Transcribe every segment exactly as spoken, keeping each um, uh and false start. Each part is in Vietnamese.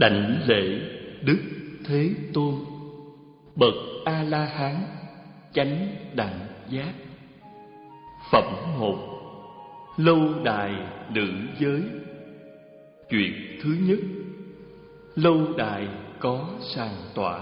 Đảnh lễ Đức Thế Tôn, bậc A La Hán, chánh đẳng giác. Phẩm một. Lâu đài nữ giới. Chuyện thứ nhất. Lâu đài có sàn tọa.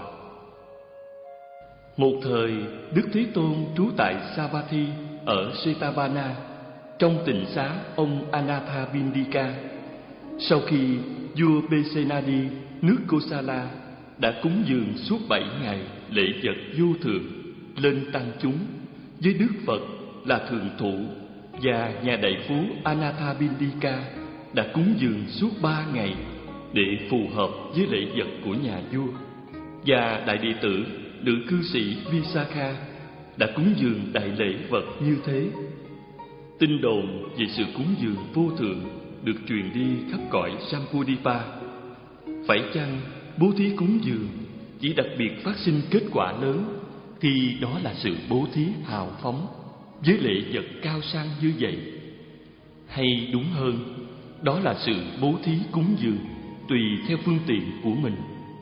Một thời, Đức Thế Tôn trú tại Savatthi ở Setavana, trong tịnh xá ông Anathapindika. Sau khi vua Besenadi nước Kosala đã cúng dường suốt bảy ngày lễ vật vô thượng lên tăng chúng với Đức Phật là thượng thủ, và nhà đại phú Anathapindika đã cúng dường suốt ba ngày để phù hợp với lễ vật của nhà vua, và đại đệ tử nữ cư sĩ Visakha đã cúng dường đại lễ vật như thế. Tin đồn về sự cúng dường vô thượng được truyền đi khắp cõi Sampudipa. Phải chăng bố thí cúng dường chỉ đặc biệt phát sinh kết quả lớn thì đó là sự bố thí hào phóng với lễ vật cao sang như vậy? Hay đúng hơn, đó là sự bố thí cúng dường tùy theo phương tiện của mình?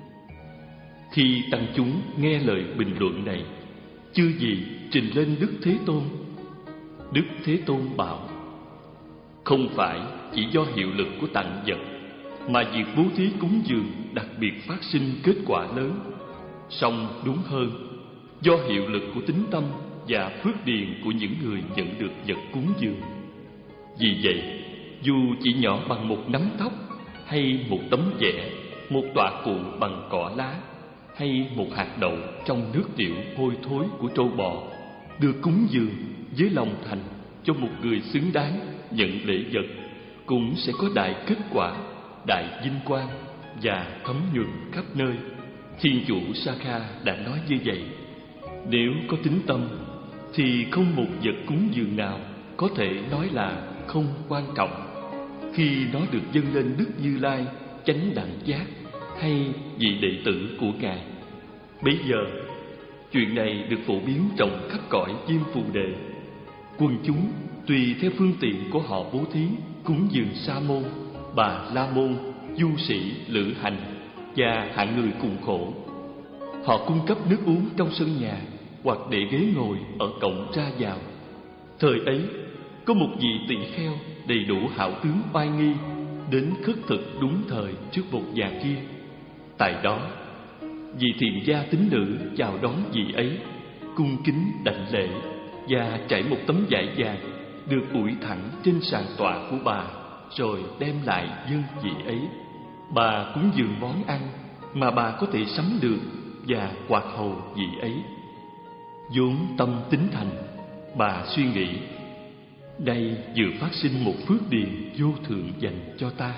Khi tăng chúng nghe lời bình luận này, chư vị trình lên Đức Thế Tôn. Đức Thế Tôn bảo: không phải chỉ do hiệu lực của tặng vật mà việc bố thí cúng dường đặc biệt phát sinh kết quả lớn, song đúng hơn, do hiệu lực của tín tâm và phước điền của những người nhận được vật cúng dường. Vì vậy, dù chỉ nhỏ bằng một nắm tóc, hay một tấm vẽ, một tọa cụ bằng cỏ lá, hay một hạt đậu trong nước tiểu hôi thối của trâu bò, được cúng dường với lòng thành cho một người xứng đáng nhận lễ vật, cũng sẽ có đại kết quả, đại vinh quang và thấm nhuần khắp nơi. Thiên chủ Sakha đã nói như vậy. Nếu có tín tâm thì không một vật cúng dường nào có thể nói là không quan trọng khi nó được dâng lên Đức Như Lai chánh đẳng giác hay vị đệ tử của Ngài. Bây giờ, chuyện này được phổ biến rộng khắp cõi Diêm Phù Đề. Quần chúng tùy theo phương tiện của họ bố thí cúng dường Sa môn, Bà La môn, du sĩ, lữ hành và hạng người cùng khổ. Họ cung cấp nước uống trong sân nhà hoặc để ghế ngồi ở cổng ra vào. Thời ấy, có một vị tỳ kheo đầy đủ hảo tướng oai nghi đến khất thực đúng thời trước một nhà kia. Tại đó, vị thiện gia tín nữ chào đón vị ấy, cung kính đảnh lễ và trải một tấm vải vàng được ủi thẳng trên sàn tọa của bà, rồi đem lại dâng vị ấy. Bà cúng dường món ăn mà bà có thể sắm được và quạt hầu vị ấy. Vốn tâm tín thành, bà suy nghĩ: đây vừa phát sinh một phước điền vô thượng dành cho ta.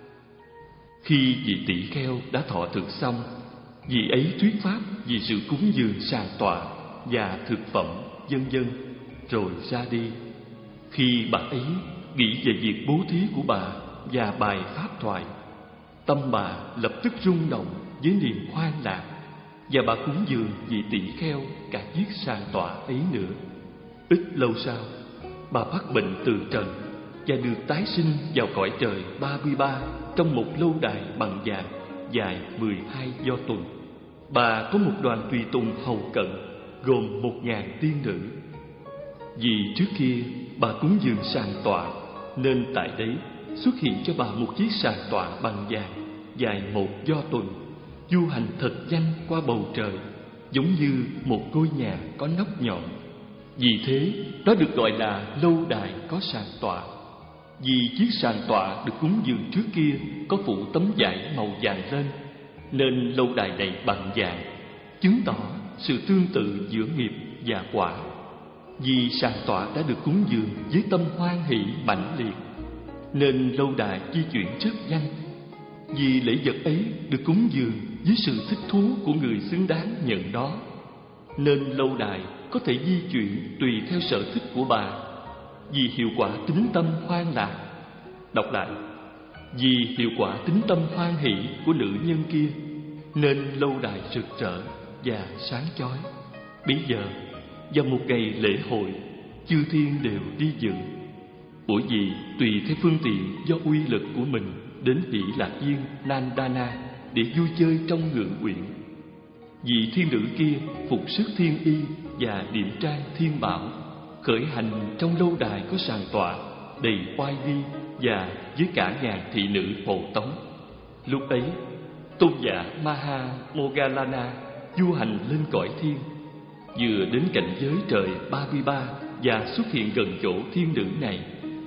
Khi vị tỷ kheo đã thọ thực xong, vị ấy thuyết pháp vì sự cúng dường sàn tọa và thực phẩm vân vân, rồi ra đi. Khi bà ấy nghĩ về việc bố thí của bà và bài pháp thoại, tâm bà lập tức rung động với niềm hoan lạc, và bà cúng dường vị tỷ kheo cả chiếc sàn tọa ấy nữa. Ít lâu sau, bà phát bệnh từ trần và được tái sinh vào cõi trời ba mươi ba trong một lâu đài bằng vàng dài mười hai do tuần. Bà có một đoàn tùy tùng hầu cận gồm một ngàn tiên nữ. Vì trước kia bà cúng dường sàn tọa, nên tại đấy xuất hiện cho bà một chiếc sàn tọa bằng vàng dài một do tuần, du hành thật nhanh qua bầu trời, giống như một ngôi nhà có nóc nhọn. Vì thế nó được gọi là lâu đài có sàn tọa. Vì chiếc sàn tọa được cúng dường trước kia có phủ tấm vải màu vàng lên, nên lâu đài này bằng vàng, chứng tỏ sự tương tự giữa nghiệp và quả. Vì sàn tọa đã được cúng dường với tâm hoan hỷ mãnh liệt, nên lâu đài di chuyển rất nhanh. Vì lễ vật ấy được cúng dường với sự thích thú của người xứng đáng nhận đó, nên lâu đài có thể di chuyển tùy theo sở thích của bà. Vì hiệu quả tín tâm hoan lạc, đọc lại, vì hiệu quả tín tâm hoan hỷ của nữ nhân kia, nên lâu đài rực rỡ và sáng chói. Bây giờ, vào một ngày lễ hội, chư thiên đều đi dự. Bởi vì tùy theo phương tiện do uy lực của mình đến Hỷ Lạc Viên Nandana, để vui chơi trong ngự uyển. Vị thiên nữ kia phục sức thiên y và điểm trang thiên bảo, khởi hành trong lâu đài có sàn tọa đầy oai vi và với cả ngàn thị nữ hộ tống. Lúc ấy, tôn giả Maha Moggallana du hành lên cõi thiên, vừa đến cảnh giới trời ba mươi ba và xuất hiện gần chỗ thiên nữ này.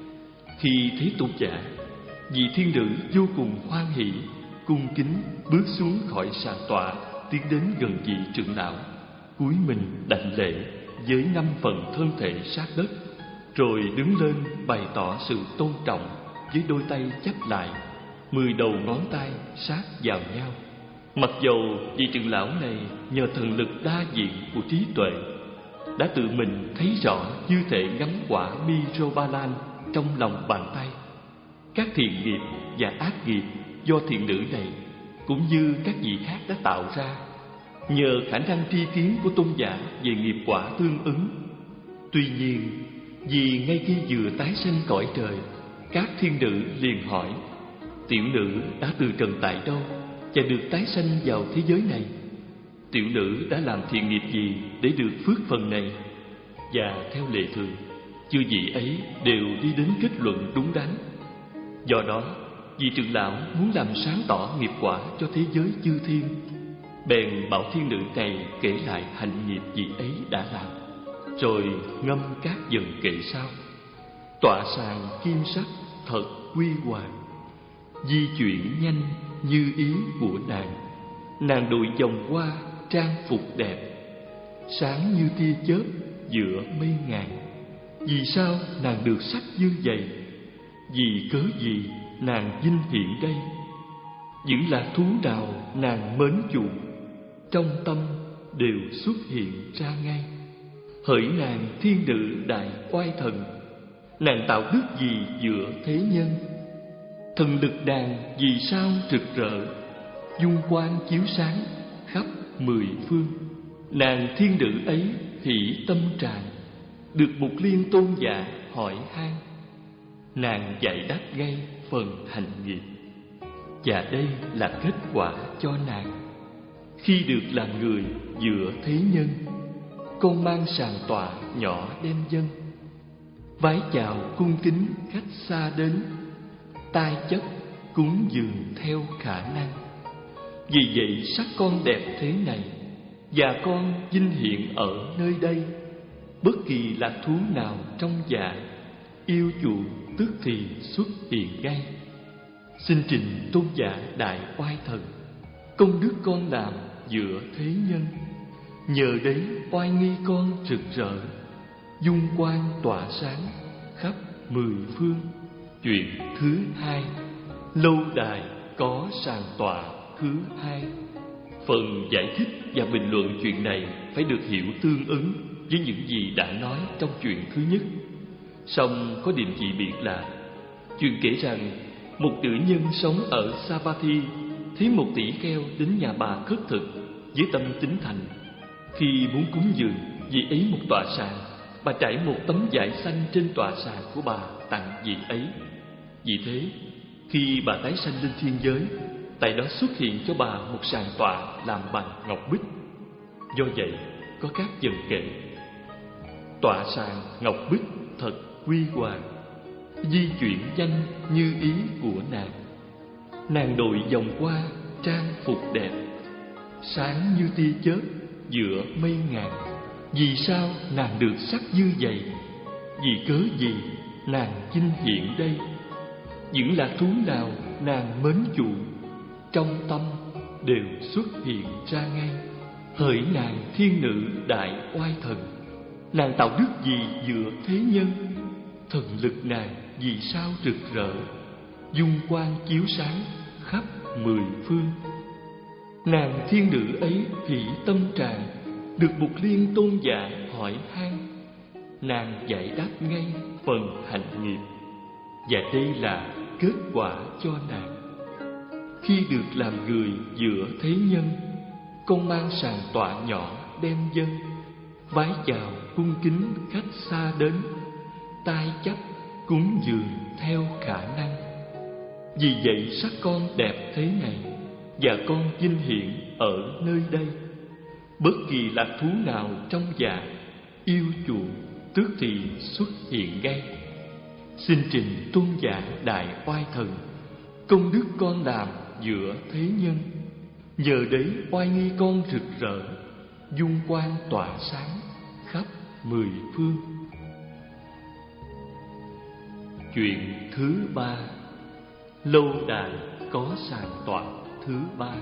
Khi thấy tôn giả, vị thiên nữ vô cùng hoan hỷ, cung kính bước xuống khỏi sàn tọa, tiến đến gần vị trưởng lão, cúi mình đảnh lễ với năm phần thân thể sát đất, rồi đứng lên bày tỏ sự tôn trọng với đôi tay chắp lại, mười đầu ngón tay sát vào nhau. Mặc dầu vị trưởng lão này nhờ thần lực đa diện của trí tuệ đã tự mình thấy rõ như thể ngắm quả Mirobalan trong lòng bàn tay, các thiện nghiệp và ác nghiệp do thiện nữ này cũng như các vị khác đã tạo ra, nhờ khả năng tri kiến của tôn giả về nghiệp quả tương ứng. Tuy nhiên, vì ngay khi vừa tái sanh cõi trời, các thiên nữ liền hỏi: tiểu nữ đã từ trần tại đâu và được tái sanh vào thế giới này? Tiểu nữ đã làm thiện nghiệp gì để được phước phần này? Và theo lệ thường, chư vị ấy đều đi đến kết luận đúng đắn. Do đó, vị trưởng lão muốn làm sáng tỏ nghiệp quả cho thế giới chư thiên, bèn bảo thiên nữ này kể lại hạnh nghiệp vị ấy đã làm, rồi ngâm các dần kệ sau: tọa sàng kim sắc thật quy hoàng, di chuyển nhanh như ý của nàng. Nàng đội vòng hoa trang phục đẹp, sáng như tia chớp giữa mây ngàn. Vì sao nàng được sắc như vậy? Vì cớ gì nàng vinh hiển đây? Những lạc thú nào nàng mến chuộng, trong tâm đều xuất hiện ra ngay. Hỡi nàng thiên nữ đại oai thần, nàng tạo đức gì giữa thế nhân? Thần lực nàng vì sao rực rỡ, dung quang chiếu sáng khắp mười phương. Nàng thiên nữ ấy hỷ tâm tràn, được Mục Liên tôn giả hỏi han. Nàng dạy đáp ngay phần hành nghiệp, và đây là kết quả cho nàng. Khi được làm người giữa thế nhân, con mang sàn tọa nhỏ đem dâng, vái chào cung kính khách xa đến, tai chất cúng dường theo khả năng. Vì vậy sắc con đẹp thế này, và con vinh hiện ở nơi đây. Bất kỳ lạc thú nào trong dạ yêu chuộng tức thì xuất hiện ngay. Xin trình tôn giả đại oai thần, công đức con làm giữa thế nhân, nhờ đấy oai nghi con rực rỡ, dung quang tỏa sáng khắp mười phương. Chuyện thứ hai, lâu đài có sàn tọa thứ hai. Phần giải thích và bình luận chuyện này phải được hiểu tương ứng với những gì đã nói trong chuyện thứ nhất. Song có điểm dị biệt là chuyện kể rằng một nữ nhân sống ở Savatthi thấy một tỷ kheo đến nhà bà khất thực với tâm tín thành. Khi muốn cúng dường vị ấy một tọa sàn, bà trải một tấm vải xanh trên tọa sàn của bà tặng vị ấy. Vì thế, khi bà tái sanh lên thiên giới, tại đó xuất hiện cho bà một sàn tọa làm bằng ngọc bích. Do vậy, có các dần kệ: tọa sàn ngọc bích thật quy hoàng, di chuyển nhanh như ý của nàng. Nàng đội vòng hoa trang phục đẹp, sáng như tia chớp giữa mây ngàn. Vì sao nàng được sắc như vậy? Vì cớ gì nàng vinh hiện đây? Những lạc thú nào nàng mến chuộng, trong tâm đều xuất hiện ra ngay. Hỡi nàng thiên nữ đại oai thần, nàng tạo đức gì giữa thế nhân? Thần lực nàng vì sao rực rỡ, dung quang chiếu sáng khắp mười phương. Nàng thiên nữ ấy hỷ tâm tràn, được Mục Liên tôn giả hỏi han. Nàng giải đáp ngay phần hạnh nghiệp, và đây là kết quả cho nàng. Khi được làm người giữa thế nhân, con mang sàn tọa nhỏ đem dâng, vái chào cung kính khách xa đến, tai chấp cúng dường theo khả năng. Vì vậy sắc con đẹp thế này, và con vinh hiển ở nơi đây. Bất kỳ lạc thú nào trong dạ yêu chuộng tức thì xuất hiện ngay. Xin trình tôn giả Đại Oai Thần, công đức con làm giữa thế nhân, nhờ đấy oai nghi con rực rỡ, dung quang tỏa sáng khắp mười phương. Chuyện thứ ba. Lâu đài có sàn tọa thứ ba.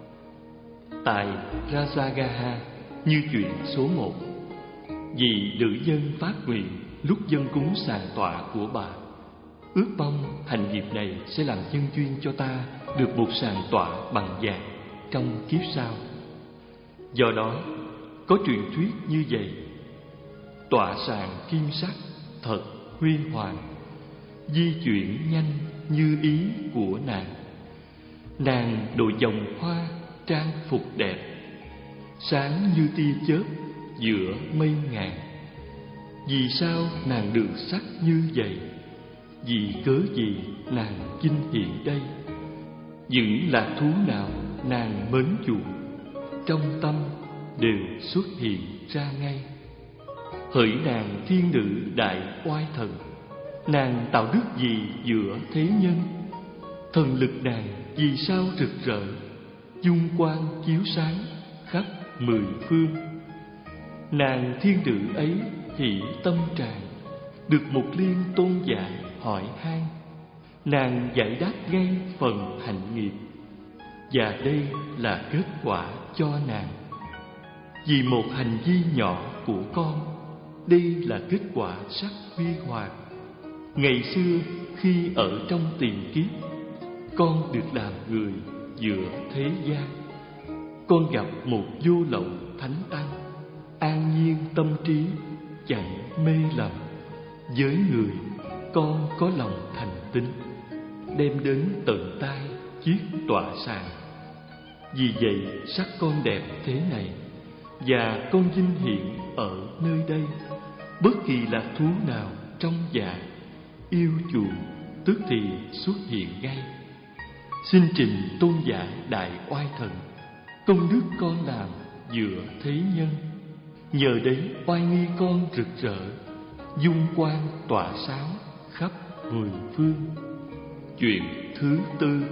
Tại Rajagaha, như chuyện số một, vị nữ nhân phát nguyện lúc dâng cúng sàn tọa của bà: ước mong hành nghiệp này sẽ làm nhân duyên cho ta được một sàn tọa bằng vàng trong kiếp sau. Do đó, có truyền thuyết như vậy: tọa sàn kim sắc thật huy hoàng, di chuyển nhanh như ý của nàng. Nàng đội vòng hoa trang phục đẹp, sáng như tia chớp giữa mây ngàn. Vì sao nàng được sắc như vậy? Vì cớ gì nàng vinh hiển đây? Những lạc thú nào nàng mến chuộng, trong tâm đều xuất hiện ra ngay. Hỡi nàng thiên nữ Đại Oai Thần, nàng tạo đức gì giữa thế nhân? Thần lực nàng vì sao rực rỡ, dung quang chiếu sáng khắp mười phương. Nàng thiên nữ ấy hỷ tâm tràn, được một liên tôn giả hỏi han. Nàng giải đáp ngay phần hạnh nghiệp, và đây là kết quả cho nàng. Vì một hành vi nhỏ của con, đây là kết quả sắc huy hoàng. Ngày xưa khi ở trong tiền kiếp, con được làm người giữa thế gian. Con gặp một vô lậu thánh tăng, an nhiên tâm trí, chẳng mê lầm. Với người, con có lòng thành tín, đem đến tận tay chiếc tọa sàn. Vì vậy sắc con đẹp thế này, và con vinh hiển ở nơi đây. Bất kỳ lạc thú nào trong dạ yêu chuộng tức thì xuất hiện ngay. Xin trình tôn giả Đại Oai Thần, công đức con làm giữa thế nhân, nhờ đấy oai nghi con rực rỡ, dung quang tỏa sáng khắp mười phương. Chuyện thứ tư.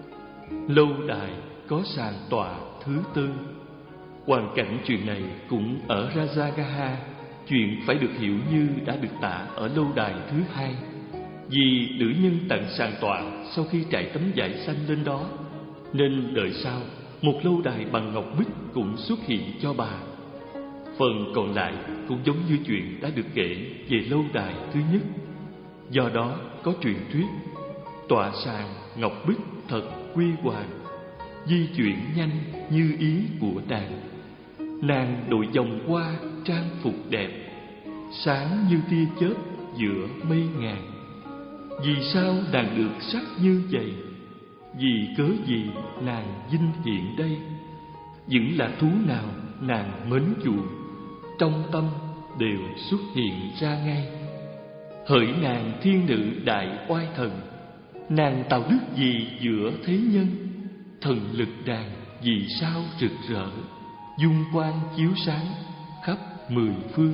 Lâu đài có sàn tọa thứ tư. Hoàn cảnh chuyện này cũng ở Rajagaha. Chuyện phải được hiểu như đã được tả ở lâu đài thứ hai. Vì nữ nhân tặng sàn tọa sau khi trải tấm vải xanh lên đó, nên đời sau một lâu đài bằng ngọc bích cũng xuất hiện cho bà. Phần còn lại cũng giống như chuyện đã được kể về lâu đài thứ nhất. Do đó có truyền thuyết: tọa sàn ngọc bích thật quy hoàng, di chuyển nhanh như ý của nàng. Nàng đội vòng hoa trang phục đẹp, sáng như tia chớp giữa mây ngàn. Vì sao nàng được sắc như vậy? Vì cớ gì nàng vinh hiển đây? Những lạc thú nào nàng mến chuộng, trong tâm đều xuất hiện ra ngay. Hỡi nàng thiên nữ Đại Oai Thần, nàng tạo đức gì giữa thế nhân? Thần lực nàng vì sao rực rỡ, dung quang chiếu sáng khắp mười phương.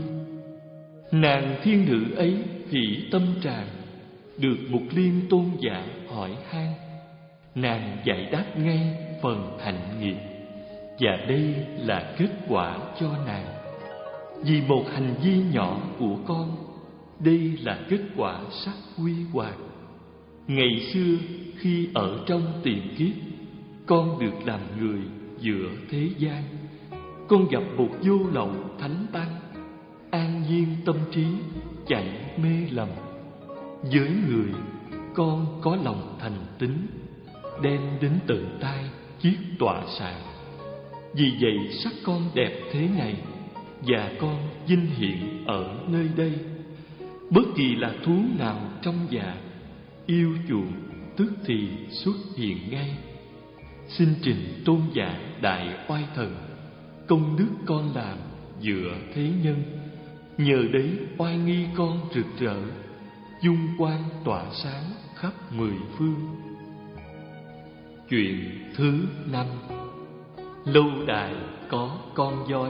Nàng thiên nữ ấy hỷ tâm tràn, được một liên tôn giả hỏi han. Nàng giải đáp ngay phần hạnh nghiệp, và đây là kết quả cho nàng. Vì một hành vi nhỏ của con, đây là kết quả sắc huy hoàng. Ngày xưa khi ở trong tiền kiếp, con được làm người giữa thế gian. Con gặp một vô lậu thánh tăng, an nhiên tâm trí, chẳng mê lầm. Với người, con có lòng thành tín, đem đến tận tay chiếc tọa sàn. Vì vậy sắc con đẹp thế này, và con vinh hiển ở nơi đây. Bất kỳ là thú nào trong dạ yêu chuộng tức thì xuất hiện ngay. Xin trình tôn giả Đại Oai Thần, công đức con làm giữa thế nhân, nhờ đấy oai nghi con rực rỡ, dung quang tỏa sáng khắp mười phương. Chuyện thứ năm. Lâu đài có con voi.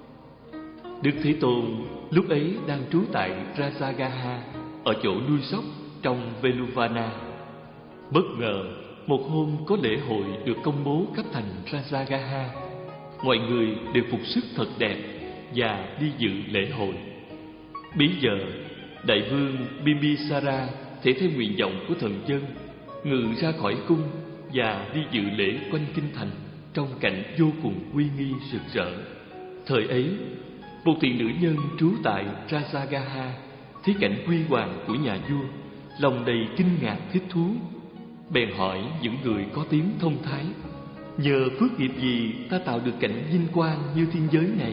Đức Thế Tôn lúc ấy đang trú tại Rajagaha, ở chỗ nuôi sóc trong Veluvana. Bất ngờ một hôm có lễ hội được công bố khắp thành Rajagaha. Mọi người đều phục sức thật đẹp và đi dự lễ hội. Bấy giờ đại vương Bimbisara thể theo nguyện vọng của thần dân ngự ra khỏi cung và đi dự lễ quanh kinh thành trong cảnh vô cùng uy nghi rực rỡ. Thời ấy, một thiện nữ nhân trú tại Rajagaha thấy cảnh huy hoàng của nhà vua, lòng đầy kinh ngạc thích thú, bèn hỏi những người có tiếng thông thái: nhờ phước nghiệp gì ta tạo được cảnh vinh quang như thiên giới này?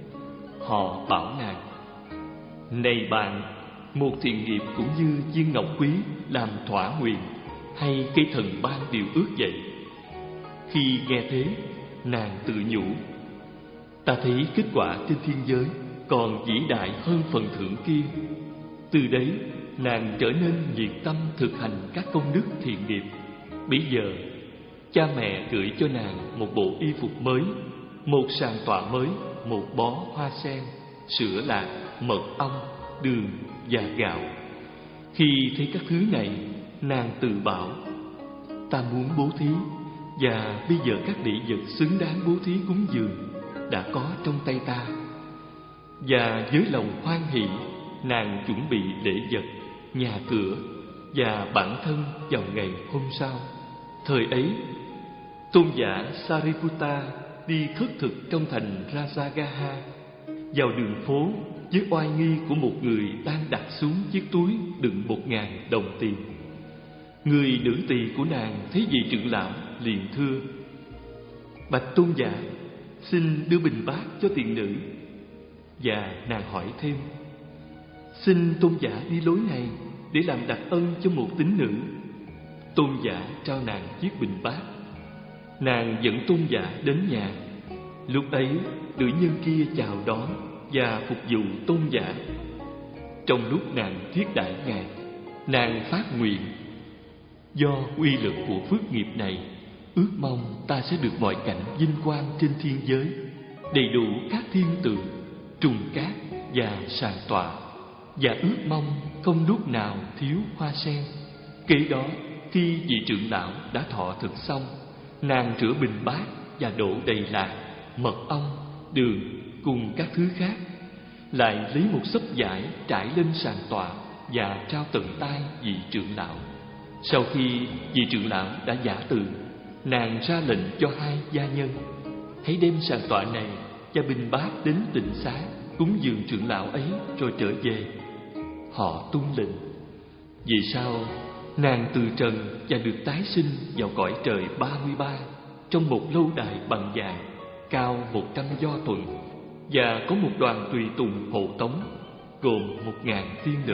Họ bảo nàng: này bạn, một thiện nghiệp cũng như viên ngọc quý làm thỏa nguyện, hay cây thần ban điều ước vậy. Khi nghe thế, nàng tự nhủ: ta thấy kết quả trên thiên giới còn vĩ đại hơn phần thưởng kia. Từ đấy, nàng trở nên nhiệt tâm thực hành các công đức thiện nghiệp. Bây giờ, cha mẹ gửi cho nàng một bộ y phục mới, một sàn tọa mới, một bó hoa sen, sữa lạc, mật ong, đường và gạo. Khi thấy các thứ này, nàng tự bảo: ta muốn bố thí, và bây giờ các lễ vật xứng đáng bố thí cúng dường đã có trong tay ta. Và với lòng hoan hỷ, nàng chuẩn bị lễ vật, nhà cửa và bản thân vào ngày hôm sau. Thời ấy, tôn giả Sariputta đi khất thực trong thành Rajagaha, vào đường phố với oai nghi của một người đang đặt xuống chiếc túi đựng một ngàn đồng tiền. Người nữ tỳ của nàng thấy vị trưởng lão liền thưa: bạch tôn giả, xin đưa bình bát cho tiền nữ. Và nàng hỏi thêm: xin tôn giả đi lối này để làm đặc ân cho một tín nữ. Tôn giả trao nàng chiếc bình bát. Nàng dẫn tôn giả đến nhà. Lúc ấy, nữ nhân kia chào đón và phục vụ tôn giả. Trong lúc nàng thiết đãi ngài, nàng phát nguyện: do uy lực của phước nghiệp này, ước mong ta sẽ được mọi cảnh vinh quang trên thiên giới, đầy đủ các thiên tượng, trùng cát và sàn tọa, và ước mong không lúc nào thiếu hoa sen. Kế đó, khi vị trưởng lão đã thọ thực xong, nàng rửa bình bát và đổ đầy lạc, mật ong, đường cùng các thứ khác, lại lấy một xấp vải trải lên sàn tọa và trao tận tay vị trưởng lão. Sau khi vị trưởng lão đã giả từ, nàng ra lệnh cho hai gia nhân: hãy đem sàn tọa này và bình bát đến tịnh xá cúng dường trưởng lão ấy rồi trở về. Họ tuân lệnh. Vì sao nàng từ trần và được tái sinh vào cõi trời ba mươi ba trong một lâu đài bằng vàng cao một trăm do tuần, và có một đoàn tùy tùng hộ tống gồm một ngàn tiên nữ.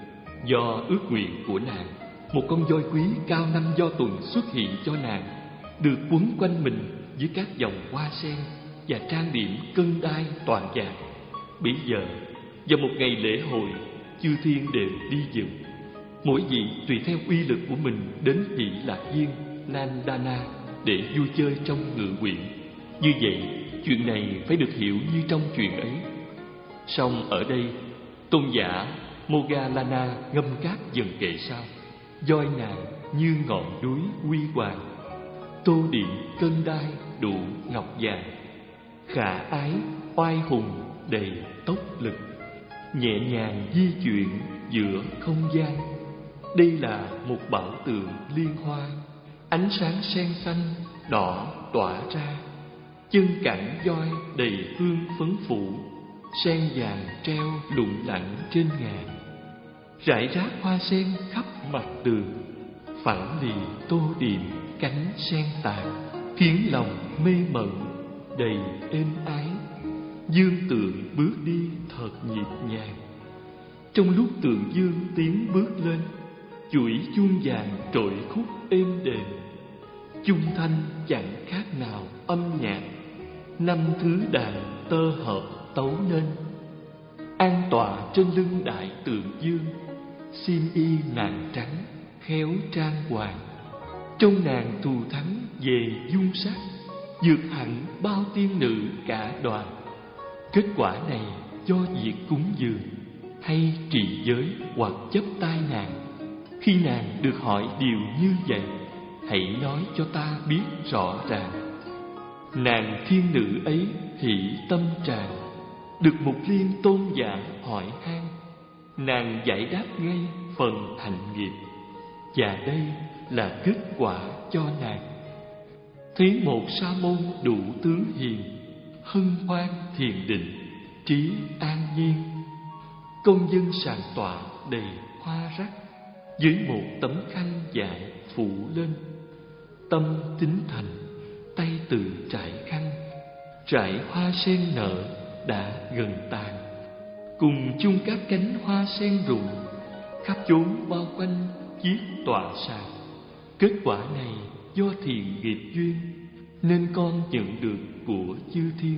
Do ước nguyện của nàng, một con voi quý cao năm do tuần xuất hiện cho nàng, được quấn quanh mình với các dòng hoa sen và trang điểm cân đai toàn vàng. Bây giờ, vào một ngày lễ hội, chư thiên đều đi dự. Mỗi vị tùy theo uy lực của mình đến Hỷ Lạc Viên Nandana để vui chơi trong ngự quyện. Như vậy, chuyện này phải được hiểu như trong chuyện ấy. Song ở đây, tôn giả Moggallana ngâm các dần kệ sau: voi nàng như ngọn núi huy hoàng, tô điểm cân đai đủ ngọc vàng, khả ái oai hùng đầy tốc lực, nhẹ nhàng di chuyển giữa không gian. Đây là một bảo tượng liên hoa, ánh sáng sen xanh đỏ tỏa ra, chân cẳng voi đầy hương phấn phủ, sen vàng treo lủng lẳng trên ngàn, rải rác hoa sen khắp mặt đường, phẳng lì tô điểm cánh sen tàn, khiến lòng mê mẩn đầy êm ái. Dương tượng bước đi thật nhịp nhàng. Trong lúc tượng dương tiến bước lên, chuỗi chuông vàng trội khúc êm đềm, chung thanh chẳng khác nào âm nhạc. Năm thứ đàn tơ hợp tấu nên, an tọa trên lưng đại tượng dương, xiêm y nàng trắng khéo trang hoàng, Trong nàng thù thắng về dung sắc, vượt hẳn bao tiên nữ cả đoàn. Kết quả này do việc cúng dường hay trì giới hoặc chấp tay nàng. Khi nàng được hỏi điều như vậy, hãy nói cho ta biết rõ ràng. Nàng thiên nữ ấy hỷ tâm tràn, được Mục Liên tôn giả hỏi han. Nàng giải đáp ngay phần hạnh nghiệp, và đây là kết quả cho nàng. Thấy một sa môn đủ tướng hiền, hân hoan thiền định, trí an nhiên. Công dân sàn tọa đầy hoa rắc, dưới một tấm khăn dại phủ lên. Tâm tín thành, tay từ trải khăn, trải hoa sen nở đã gần tàn. Cùng chung các cánh hoa sen rụng, khắp chốn bao quanh chiếc tọa sàn. Kết quả này do thiện nghiệp duyên, nên con nhận được của chư thiên.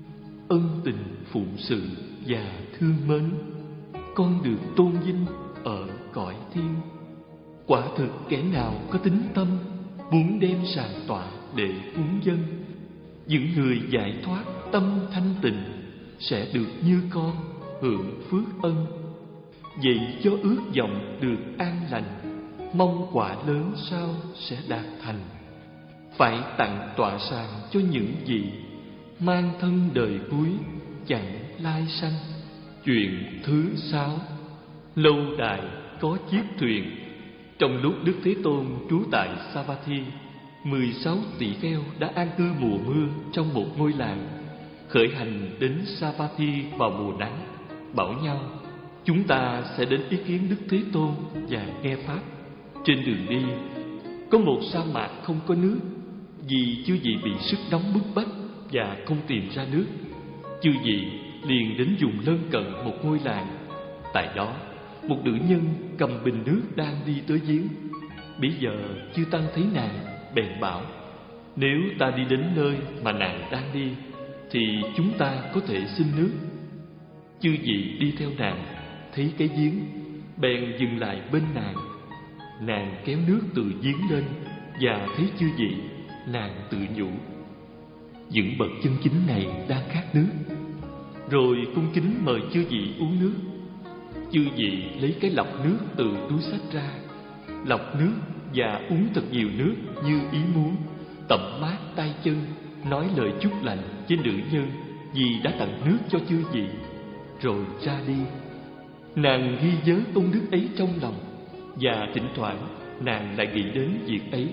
Ân tình phụng sự và thương mến, con được tôn vinh ở cõi thiên. Quả thực kẻ nào có tính tâm, muốn đem sàn tọa để cúng dâng, những người giải thoát tâm thanh tịnh sẽ được như con hưởng phước ân. Vậy cho ước vọng được an lành, mong quả lớn sao sẽ đạt thành. Phải tặng tọa sàn cho những vị mang thân đời cuối chẳng lai sanh. Chuyện thứ sáu. Lâu đài có chiếc thuyền. Trong lúc Đức Thế Tôn trú tại Savatthi, mười sáu tỷ kheo đã an cư mùa mưa trong một ngôi làng. Khởi hành đến Savatthi vào mùa nắng, bảo nhau chúng ta sẽ đến ý kiến Đức Thế Tôn và nghe pháp. Trên đường đi, có một sa mạc không có nước, vì chư vị bị sức nóng bức bách và không tìm ra nước. Chư vị liền đến vùng lân cận một ngôi làng. Tại đó, một nữ nhân cầm bình nước đang đi tới giếng. Bấy giờ chư tăng thấy nàng, bèn bảo: nếu ta đi đến nơi mà nàng đang đi, thì chúng ta có thể xin nước. Chư vị đi theo nàng, thấy cái giếng, bèn dừng lại bên nàng. Nàng kéo nước từ giếng lên, và thấy chư vị, nàng tự nhủ: những bậc chân chính này đang khát nước. Rồi cung kính mời chư vị uống nước. Chư vị lấy cái lọc nước từ túi xách ra, lọc nước và uống thật nhiều nước như ý muốn, tẩm mát tay chân, nói lời chúc lành với nữ nhân vì đã tặng nước cho chư vị, rồi ra đi. Nàng ghi nhớ công đức ấy trong lòng, và thỉnh thoảng nàng lại nghĩ đến việc ấy.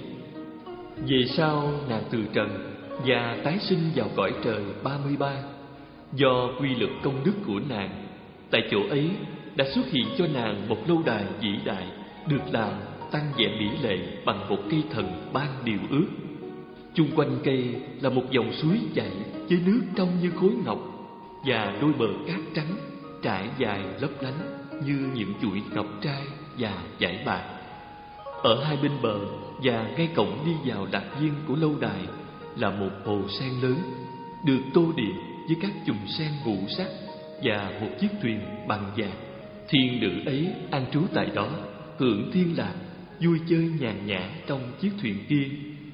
Về sau nàng từ trần và tái sinh vào cõi trời ba mươi ba. Do quy lực công đức của nàng, tại chỗ ấy đã xuất hiện cho nàng một lâu đài vĩ đại, được làm tăng vẻ mỹ lệ bằng một cây thần ban điều ước. Chung quanh cây là một dòng suối chảy với nước trong như khối ngọc, và đôi bờ cát trắng trải dài lấp lánh như những chuỗi ngọc trai và vải bạc. Ở hai bên bờ và ngay cổng đi vào lạc viên của lâu đài là một hồ sen lớn, được tô điểm với các chùm sen ngũ sắc và một chiếc thuyền bằng vàng. Thiên nữ ấy an trú tại đó, hưởng thiên lạc, vui chơi nhàn nhã trong chiếc thuyền kia.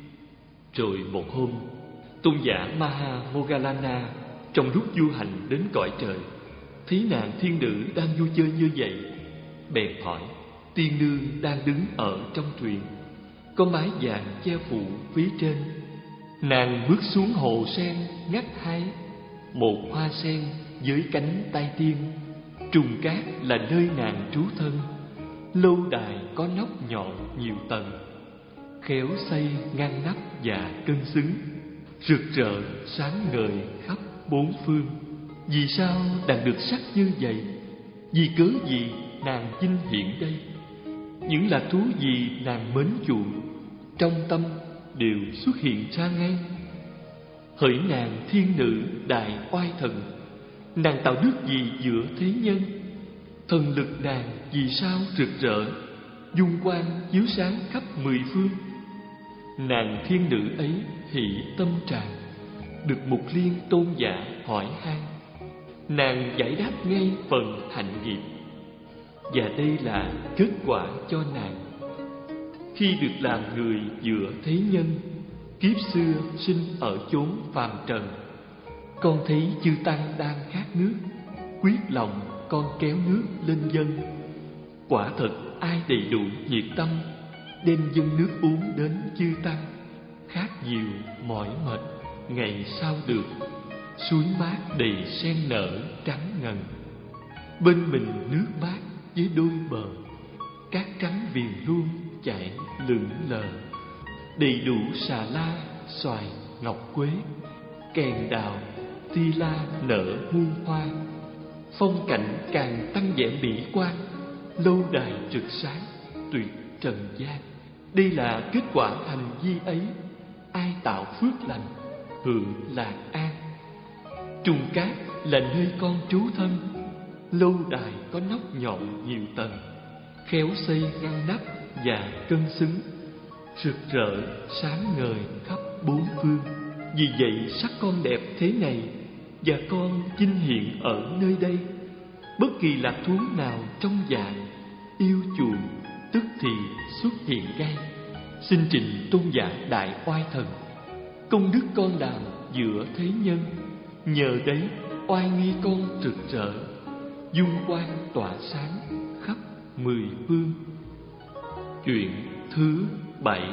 Rồi một hôm, tôn giả Maha Moggallana trong lúc du hành đến cõi trời, thấy nàng thiên nữ đang vui chơi như vậy, bèn hỏi: tiên nương đang đứng ở trong thuyền, có mái vàng che phủ phía trên. Nàng bước xuống hồ sen ngắt hái một hoa sen với cánh tay tiên. Trùng cát là nơi nàng trú thân, lâu đài có nóc nhọn nhiều tầng, khéo xây ngăn nắp và cân xứng, rực rỡ sáng ngời khắp bốn phương. Vì sao nàng được sắc như vậy? Vì cớ gì nàng vinh hiển đây? Những lạc thú gì nàng mến chuộng, trong tâm đều xuất hiện ra ngay. Hỡi nàng thiên nữ đại oai thần, nàng tạo đức gì giữa thế nhân? Thần lực nàng vì sao rực rỡ, dung quang chiếu sáng khắp mười phương? Nàng thiên nữ ấy hỷ tâm tràn, được Mục Liên tôn giả hỏi han. Nàng giải đáp ngay phần hạnh nghiệp, và đây là kết quả cho nàng. khi được làm người giữa thế nhân, kiếp xưa sinh ở chốn phàm trần. Con thấy chư tăng đang khát nước, quyết lòng con kéo nước lên dâng. Quả thật ai đầy đủ nhiệt tâm, đem dâng nước uống đến chư tăng. Khát nhiều mỏi mệt, ngày sau được, suối mát đầy sen nở trắng ngần. Bên mình nước mát với đôi bờ, cát trắng viền luôn chảy lững lờ. Đầy đủ xà la, xoài, ngọc quế, kèn đào, ti la nở muôn hoa. Phong cảnh càng tăng vẻ mỹ quan, lâu đài rực sáng, tuyệt trần gian. Đây là kết quả hành vi ấy, ai tạo phước lành, hưởng lạc an. Trùng cát là nơi con trú thân, lâu đài có nóc nhọn nhiều tầng, khéo xây ngăn nắp và cân xứng, rực rỡ sáng ngời khắp bốn phương. Vì vậy sắc con đẹp thế này, và con chinh hiện ở nơi đây. Bất kỳ lạc thú nào trong dạ, yêu chuộng tức thì xuất hiện ngay. Xin trình tôn giả đại oai thần, công đức con làm giữa thế nhân, nhờ đấy oai nghi con rực rỡ, dung quang tỏa sáng khắp mười phương. Chuyện thứ bảy.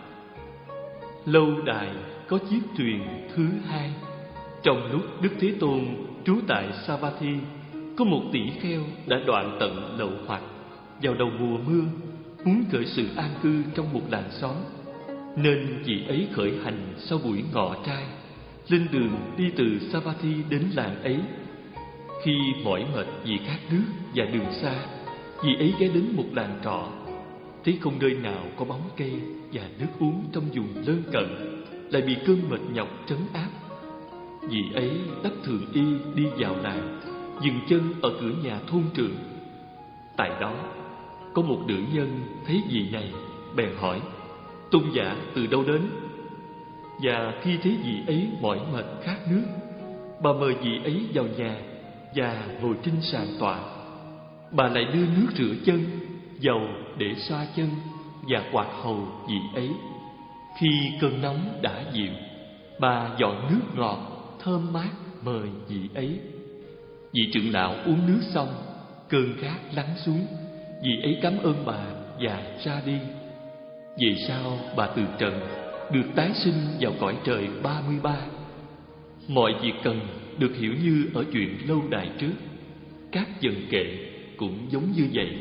Lâu đài có chiếc thuyền thứ hai. Trong lúc Đức Thế Tôn trú tại Savatthi, có một tỷ kheo đã đoạn tận lậu hoặc. Vào đầu mùa mưa, muốn khởi sự an cư trong một làng xóm, nên vị ấy khởi hành sau buổi ngọ trai, lên đường đi từ Savatthi đến làng ấy. Khi mỏi mệt vì khát nước và đường xa, vị ấy ghé đến một làng trọ, thấy không nơi nào có bóng cây và nước uống trong vùng lân cận, lại bị cơn mệt nhọc trấn áp. Vị ấy đắp thường y đi vào làng, dừng chân ở cửa nhà thôn trưởng. Tại đó có một nữ nhân thấy vị này, bèn hỏi: tôn giả từ đâu đến? Và khi thấy vị ấy mỏi mệt khát nước, bà mời vị ấy vào nhà và ngồi trên sàn tọa. Bà lại đưa nước rửa chân, dầu để xoa chân và quạt hầu vị ấy. Khi cơn nóng đã dịu, bà dọn nước ngọt thơm mát mời vị ấy. Vị trưởng lão uống nước xong, cơn khát lắng xuống, vị ấy cảm ơn bà và ra đi. Về sau bà từ trần, được tái sinh vào cõi trời ba mươi ba. Mọi việc cần được hiểu như ở chuyện lâu đài trước. Các dần kệ cũng giống như vậy.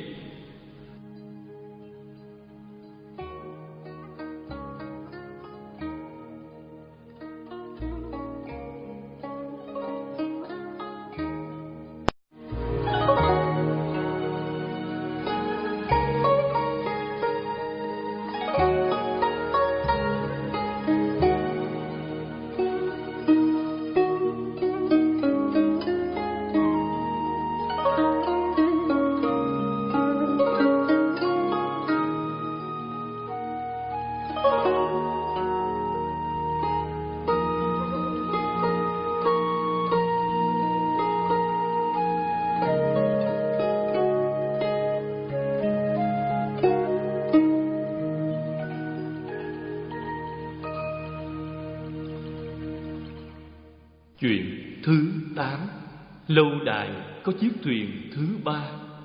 Chuyện thứ tám. Lâu đài có chiếc thuyền thứ ba.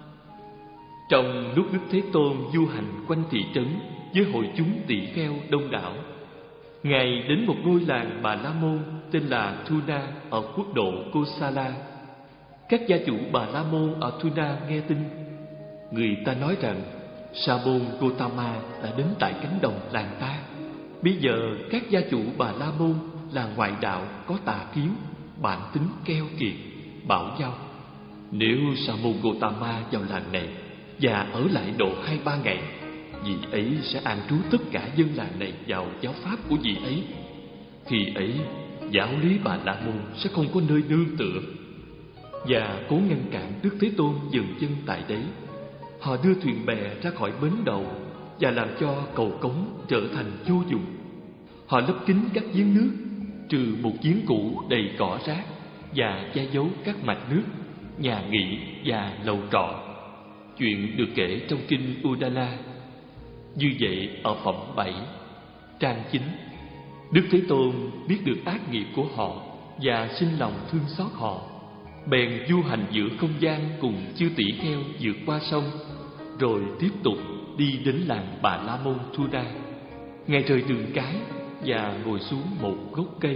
Trong lúc Đức Thế Tôn du hành quanh thị trấn với hội chúng tỳ kheo đông đảo, Ngài đến một ngôi làng Bà La Môn tên là Thuna ở quốc độ Kosala. Các gia chủ Bà La Môn ở Thuna nghe tin, người ta nói rằng Sa-bôn Gotama đã đến tại cánh đồng làng ta. Bây giờ các gia chủ Bà La Môn là ngoại đạo có tà kiến, bản tính keo kiệt, bảo nhau: nếu Sa-môn Gotama vào làng này và ở lại độ hai ba ngày, vị ấy sẽ an trú tất cả dân làng này vào giáo pháp của vị ấy. Khi ấy, giáo lý Bà La Môn sẽ không có nơi nương tựa. Và cố ngăn cản Đức Thế Tôn dừng chân tại đấy, họ đưa thuyền bè ra khỏi bến đầu và làm cho cầu cống trở thành vô dụng. Họ lấp kín các giếng nước, trừ một giếng cũ đầy cỏ rác, và che giấu các mạch nước, nhà nghỉ và lầu trọ. Chuyện được kể trong kinh Udala. Như vậy ở phẩm bảy, trang chín, Đức Thế Tôn biết được ác nghiệp của họ và sinh lòng thương xót họ, bèn du hành giữa không gian cùng chư tỷ kheo vượt qua sông, rồi tiếp tục đi đến làng Bà La Môn Thu Đa. Ngài rời đường cái và ngồi xuống một gốc cây.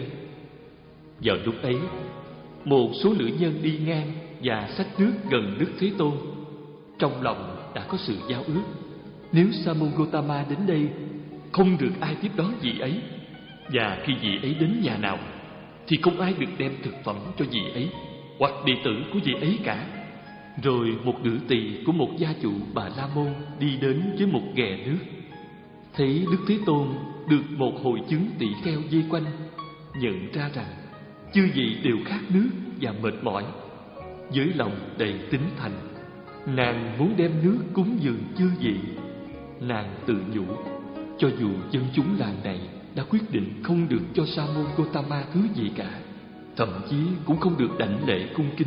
Vào lúc ấy, một số nữ nhân đi ngang và xách nước gần Đức Thế Tôn. Trong lòng đã có sự giao ước, nếu Sa môn Gotama đến đây, không được ai tiếp đón vị ấy, và khi vị ấy đến nhà nào thì không ai được đem thực phẩm cho vị ấy hoặc đệ tử của vị ấy cả. Rồi một nữ tỳ của một gia chủ Bà La Môn đi đến với một ghè nước. Thấy Đức Thế Tôn được một hội chứng tỷ kheo vây quanh, nhận ra rằng chư vị đều khát nước và mệt mỏi. Với lòng đầy tín thành, nàng muốn đem nước cúng dường chư vị. Nàng tự nhủ, cho dù dân chúng làng này đã quyết định không được cho Sa môn Gotama thứ gì cả, thậm chí cũng không được đảnh lễ cung kính.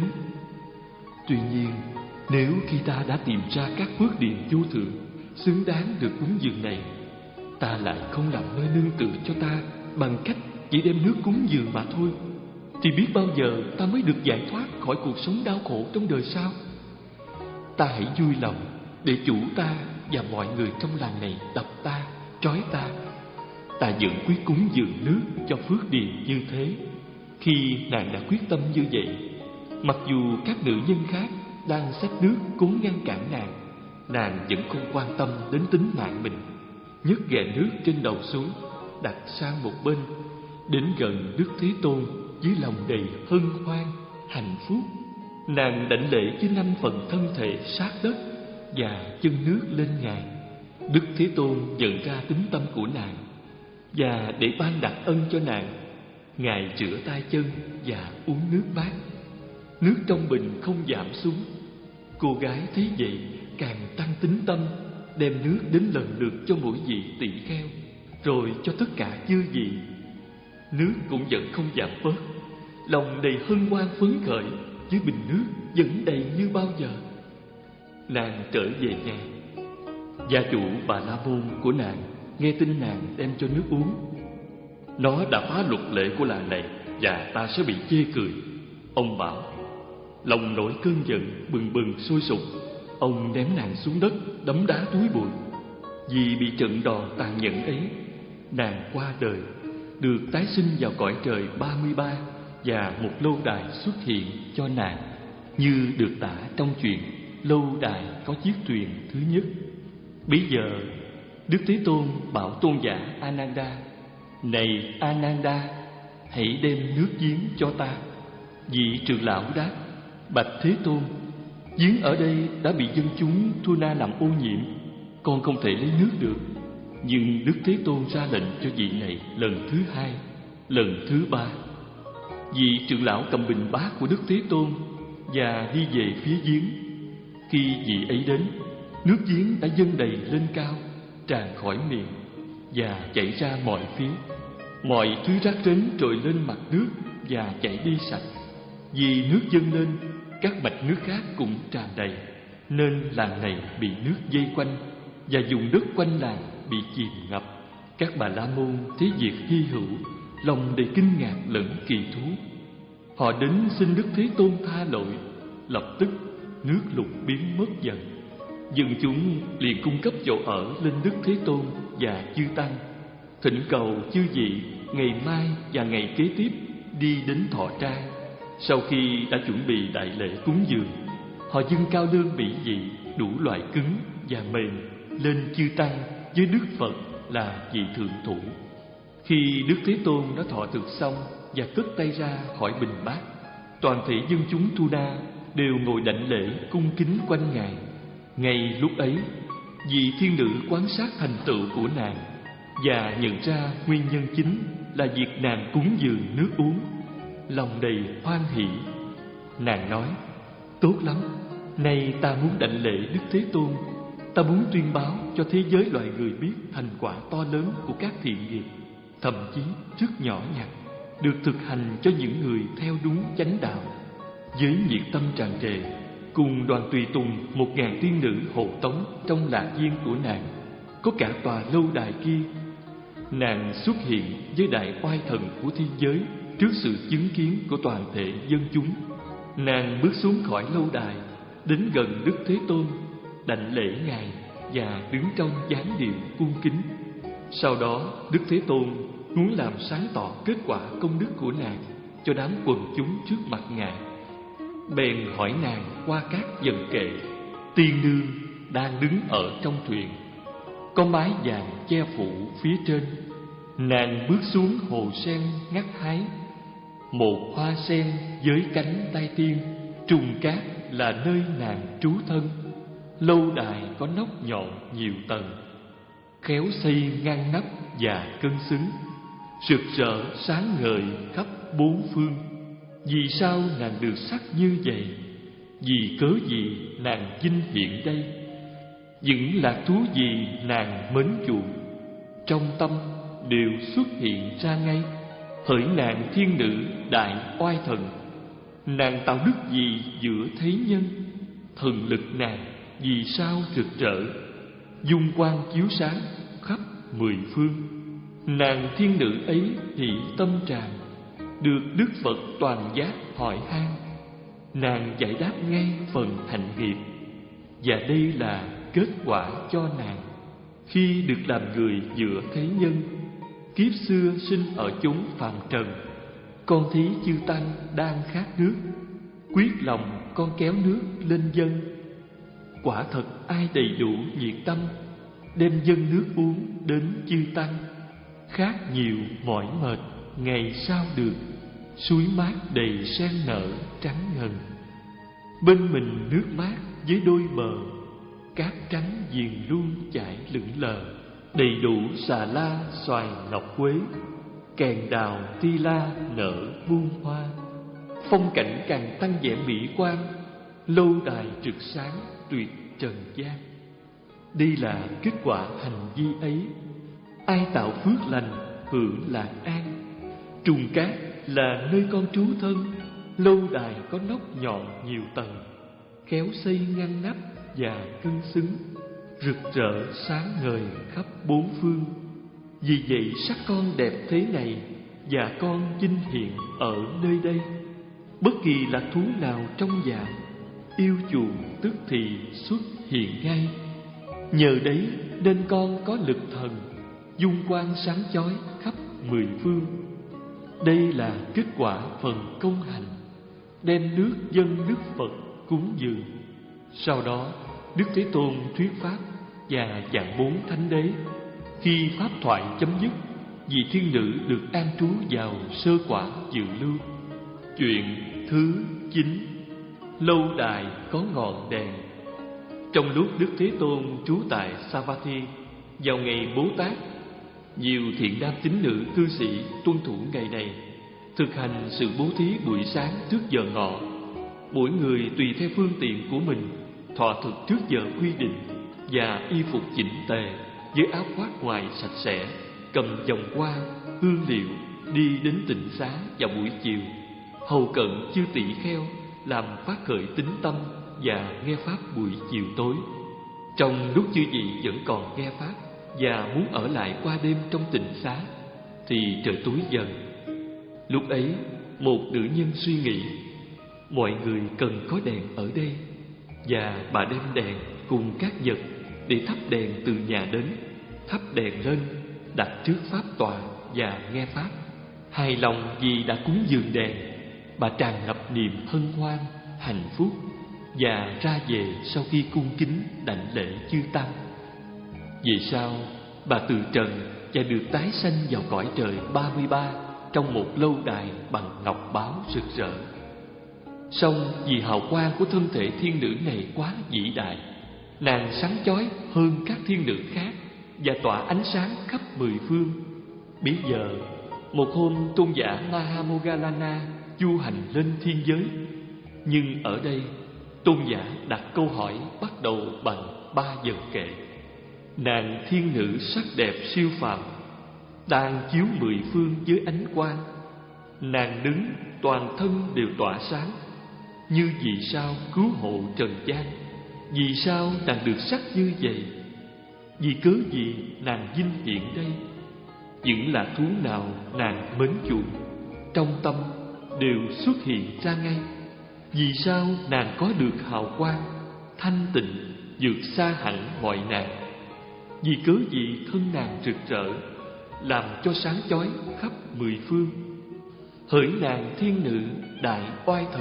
Tuy nhiên, nếu khi ta đã tìm ra các phước điền vô thượng xứng đáng được cúng dường này, ta lại không làm nơi nương tựa cho ta bằng cách chỉ đem nước cúng dường mà thôi, thì biết bao giờ ta mới được giải thoát khỏi cuộc sống đau khổ trong đời sau. Ta hãy vui lòng để chủ ta và mọi người trong làng này đập ta, trói ta. Ta vẫn quyết cúng dường nước cho phước điền như thế. Khi nàng đã quyết tâm như vậy, mặc dù các nữ nhân khác đang xách nước cố ngăn cản nàng, nàng vẫn không quan tâm đến tính mạng mình, nhấc ghè nước trên đầu xuống, đặt sang một bên, đến gần Đức Thế Tôn với lòng đầy hân hoan, hạnh phúc. Nàng đảnh lễ với năm phần thân thể sát đất và chân nước lên Ngài. Đức Thế Tôn nhận ra tính tâm của nàng, và để ban đặc ân cho nàng, Ngài rửa tay chân và uống nước bát. Nước trong bình không giảm xuống. Cô gái thấy vậy càng tăng tín tâm, đem nước đến lần lượt cho mỗi vị tỷ kheo, rồi cho tất cả chư vị. Nước cũng vẫn không giảm bớt. Lòng đầy hân hoan phấn khởi, với bình nước vẫn đầy như bao giờ. Nàng trở về nhà. Gia chủ Bà La Môn của nàng nghe tin nàng đem cho nước uống. Nó đã phá luật lệ của làng này và ta sẽ bị chê cười, ông bảo. Lòng nổi cơn giận bừng bừng sôi sục, ông ném nàng xuống đất, đấm đá túi bụi. Vì bị trận đòn tàn nhẫn ấy, nàng qua đời, được tái sinh vào cõi trời ba mươi ba, và một lâu đài xuất hiện cho nàng, như được tả trong chuyện lâu đài có chiếc thuyền thứ nhất. Bây giờ Đức Thế Tôn bảo tôn giả Ananda: Này Ananda, hãy đem nước giếng cho ta. Vị trưởng lão đáp: Bạch Thế Tôn, giếng ở đây đã bị dân chúng Thu Na làm ô nhiễm, con không thể lấy nước được. Nhưng Đức Thế Tôn ra lệnh cho vị này lần thứ hai, lần thứ ba. Vị trưởng lão cầm bình bát của Đức Thế Tôn và đi về phía giếng. Khi vị ấy đến, nước giếng đã dâng đầy lên cao, tràn khỏi miệng và chảy ra mọi phía. Mọi thứ rác rến trồi lên mặt nước và chảy đi sạch. Vì nước dâng lên, các mạch nước khác cũng tràn đầy, nên làng này bị nước vây quanh, và vùng đất quanh làng bị chìm ngập. Các Bà La Môn thấy việc hy hữu, lòng đầy kinh ngạc lẫn kỳ thú. Họ đến xin Đức Thế Tôn tha lỗi. Lập tức nước lụt biến mất dần. Dân chúng liền cung cấp chỗ ở lên Đức Thế Tôn và chư tăng, thỉnh cầu chư vị ngày mai và ngày kế tiếp đi đến Thọ Trang. Sau khi đã chuẩn bị đại lễ cúng dường, họ dâng cao lương mỹ vị đủ loại cứng và mềm lên chư tăng với Đức Phật là vị thượng thủ. Khi Đức Thế Tôn đã thọ thực xong và cất tay ra khỏi bình bát, toàn thể dân chúng Thu Na đều ngồi đảnh lễ cung kính quanh Ngài. Ngay lúc ấy, vị thiên nữ quan sát thành tựu của nàng và nhận ra nguyên nhân chính là việc nàng cúng dường nước uống, lòng đầy hoan hỷ. Nàng nói: Tốt lắm, nay ta muốn đảnh lễ Đức Thế Tôn. Ta muốn tuyên báo cho thế giới loài người biết thành quả to lớn của các thiện nghiệp, thậm chí rất nhỏ nhặt, được thực hành cho những người theo đúng chánh đạo. Với nhiệt tâm tràn trề, cùng đoàn tùy tùng một ngàn tiên nữ hộ tống trong lạc viên của nàng, có cả tòa lâu đài kia. Nàng xuất hiện với đại oai thần của thiên giới trước sự chứng kiến của toàn thể dân chúng. Nàng bước xuống khỏi lâu đài, đến gần Đức Thế Tôn, đảnh lễ Ngài và đứng trong dáng điệu cung kính. Sau đó Đức Thế Tôn muốn làm sáng tỏ kết quả công đức của nàng cho đám quần chúng trước mặt Ngài, bèn hỏi nàng qua các dần kệ. Tiên nương đang đứng ở trong thuyền, có mái vàng che phủ phía trên. Nàng bước xuống hồ sen ngắt hái một hoa sen với cánh tay tiên. Trùng cát là nơi nàng trú thân, lâu đài có nóc nhọn nhiều tầng, khéo xây ngăn nắp và cân xứng, rực rỡ sáng ngời khắp bốn phương. Vì sao nàng được sắc như vậy? Vì cớ gì nàng vinh hiện đây? Những lạc thú gì nàng mến chuộng, trong tâm đều xuất hiện ra ngay. Hỡi nàng thiên nữ đại oai thần, nàng tạo đức gì giữa thế nhân? Thần lực nàng vì sao rực rỡ, dung quang chiếu sáng khắp mười phương. Nàng thiên nữ ấy hỷ tâm tràn, được Đức Phật toàn giác hỏi han. Nàng giải đáp ngay phần hạnh nghiệp, và đây là kết quả cho nàng khi được làm người giữa thế nhân. Kiếp xưa sinh ở chốn phàm trần, con thí chư tăng đang khát nước, quyết lòng con kéo nước lên dâng. Quả thật ai đầy đủ nhiệt tâm, đem dâng nước uống đến chư tăng. Khát nhiều mỏi mệt ngày sau được, suối mát đầy sen nở trắng ngần. Bên mình nước mát với đôi bờ, cát trắng viền luôn chảy lững lờ. Đầy đủ xà la xoài ngọc quế, kèn đào ti la nở muôn hoa. Phong cảnh càng tăng vẻ mỹ quan, lâu đài rực sáng tuyệt trần gian. Đây là kết quả hành vi ấy. Ai tạo phước lành hưởng lạc an. Trùng cát là nơi con trú thân, lâu đài có nóc nhọn nhiều tầng, khéo xây ngăn nắp và cân xứng, rực rỡ sáng ngời khắp bốn phương. Vì vậy sắc con đẹp thế này, và con vinh hiện ở nơi đây. Bất kỳ lạc thú nào trong dạ, yêu chuộng tức thì xuất hiện ngay. Nhờ đấy nên con có lực thần, dung quang sáng chói khắp mười phương. Đây là kết quả phần công hành, đem nước dâng Đức Phật cúng dường. Sau đó Đức Thế Tôn thuyết pháp và dặn bốn thánh đế. Khi pháp thoại chấm dứt, vị thiên nữ được an trú vào sơ quả dự lưu. Chuyện thứ chín. Lâu đài có ngọn đèn. Trong lúc Đức Thế Tôn trú tại Savatthi, vào ngày Bố Tát, nhiều thiện nam tín nữ cư sĩ tuân thủ ngày này, thực hành sự bố thí buổi sáng trước giờ ngọ. Mỗi người tùy theo phương tiện của mình thọ thực trước giờ quy định, và y phục chỉnh tề với áo khoác ngoài sạch sẽ, cầm vòng hoa hương liệu đi đến tịnh xá vào buổi chiều, hầu cận chư tỷ kheo làm phát khởi tín tâm và nghe pháp buổi chiều tối. Trong lúc chư vị vẫn còn nghe pháp và muốn ở lại qua đêm trong tịnh xá, thì trời tối dần. Lúc ấy một nữ nhân suy nghĩ, mọi người cần có đèn ở đây, và bà đem đèn cùng các vật để thắp đèn từ nhà đến, thắp đèn lên, đặt trước pháp tòa và nghe pháp. Hài lòng vì đã cúng dường đèn, bà tràn ngập niềm hân hoan, hạnh phúc, và ra về sau khi cung kính đảnh lễ chư tăng. Về sau, bà từ trần và được tái sanh vào cõi trời ba mươi ba trong một lâu đài bằng ngọc báo rực rỡ. Song vì hào quang của thân thể thiên nữ này quá vĩ đại, nàng sáng chói hơn các thiên nữ khác và tỏa ánh sáng khắp mười phương. Bây giờ, một hôm tôn giả Mahamoggallana du hành lên thiên giới, nhưng ở đây tôn giả đặt câu hỏi bắt đầu bằng ba dần kệ. Nàng thiên nữ sắc đẹp siêu phàm, đang chiếu mười phương với ánh quang. Nàng đứng toàn thân đều tỏa sáng, như vì sao cứu hộ trần gian. Vì sao nàng được sắc như vậy? Vì cớ gì nàng vinh hiển đây? Những lạc thú nào nàng mến chuộng, trong tâm đều xuất hiện ra ngay. Vì sao nàng có được hào quang thanh tịnh vượt xa hẳn mọi nàng? Vì cớ gì thân nàng rực rỡ, làm cho sáng chói khắp mười phương? Hỡi nàng thiên nữ đại oai thần,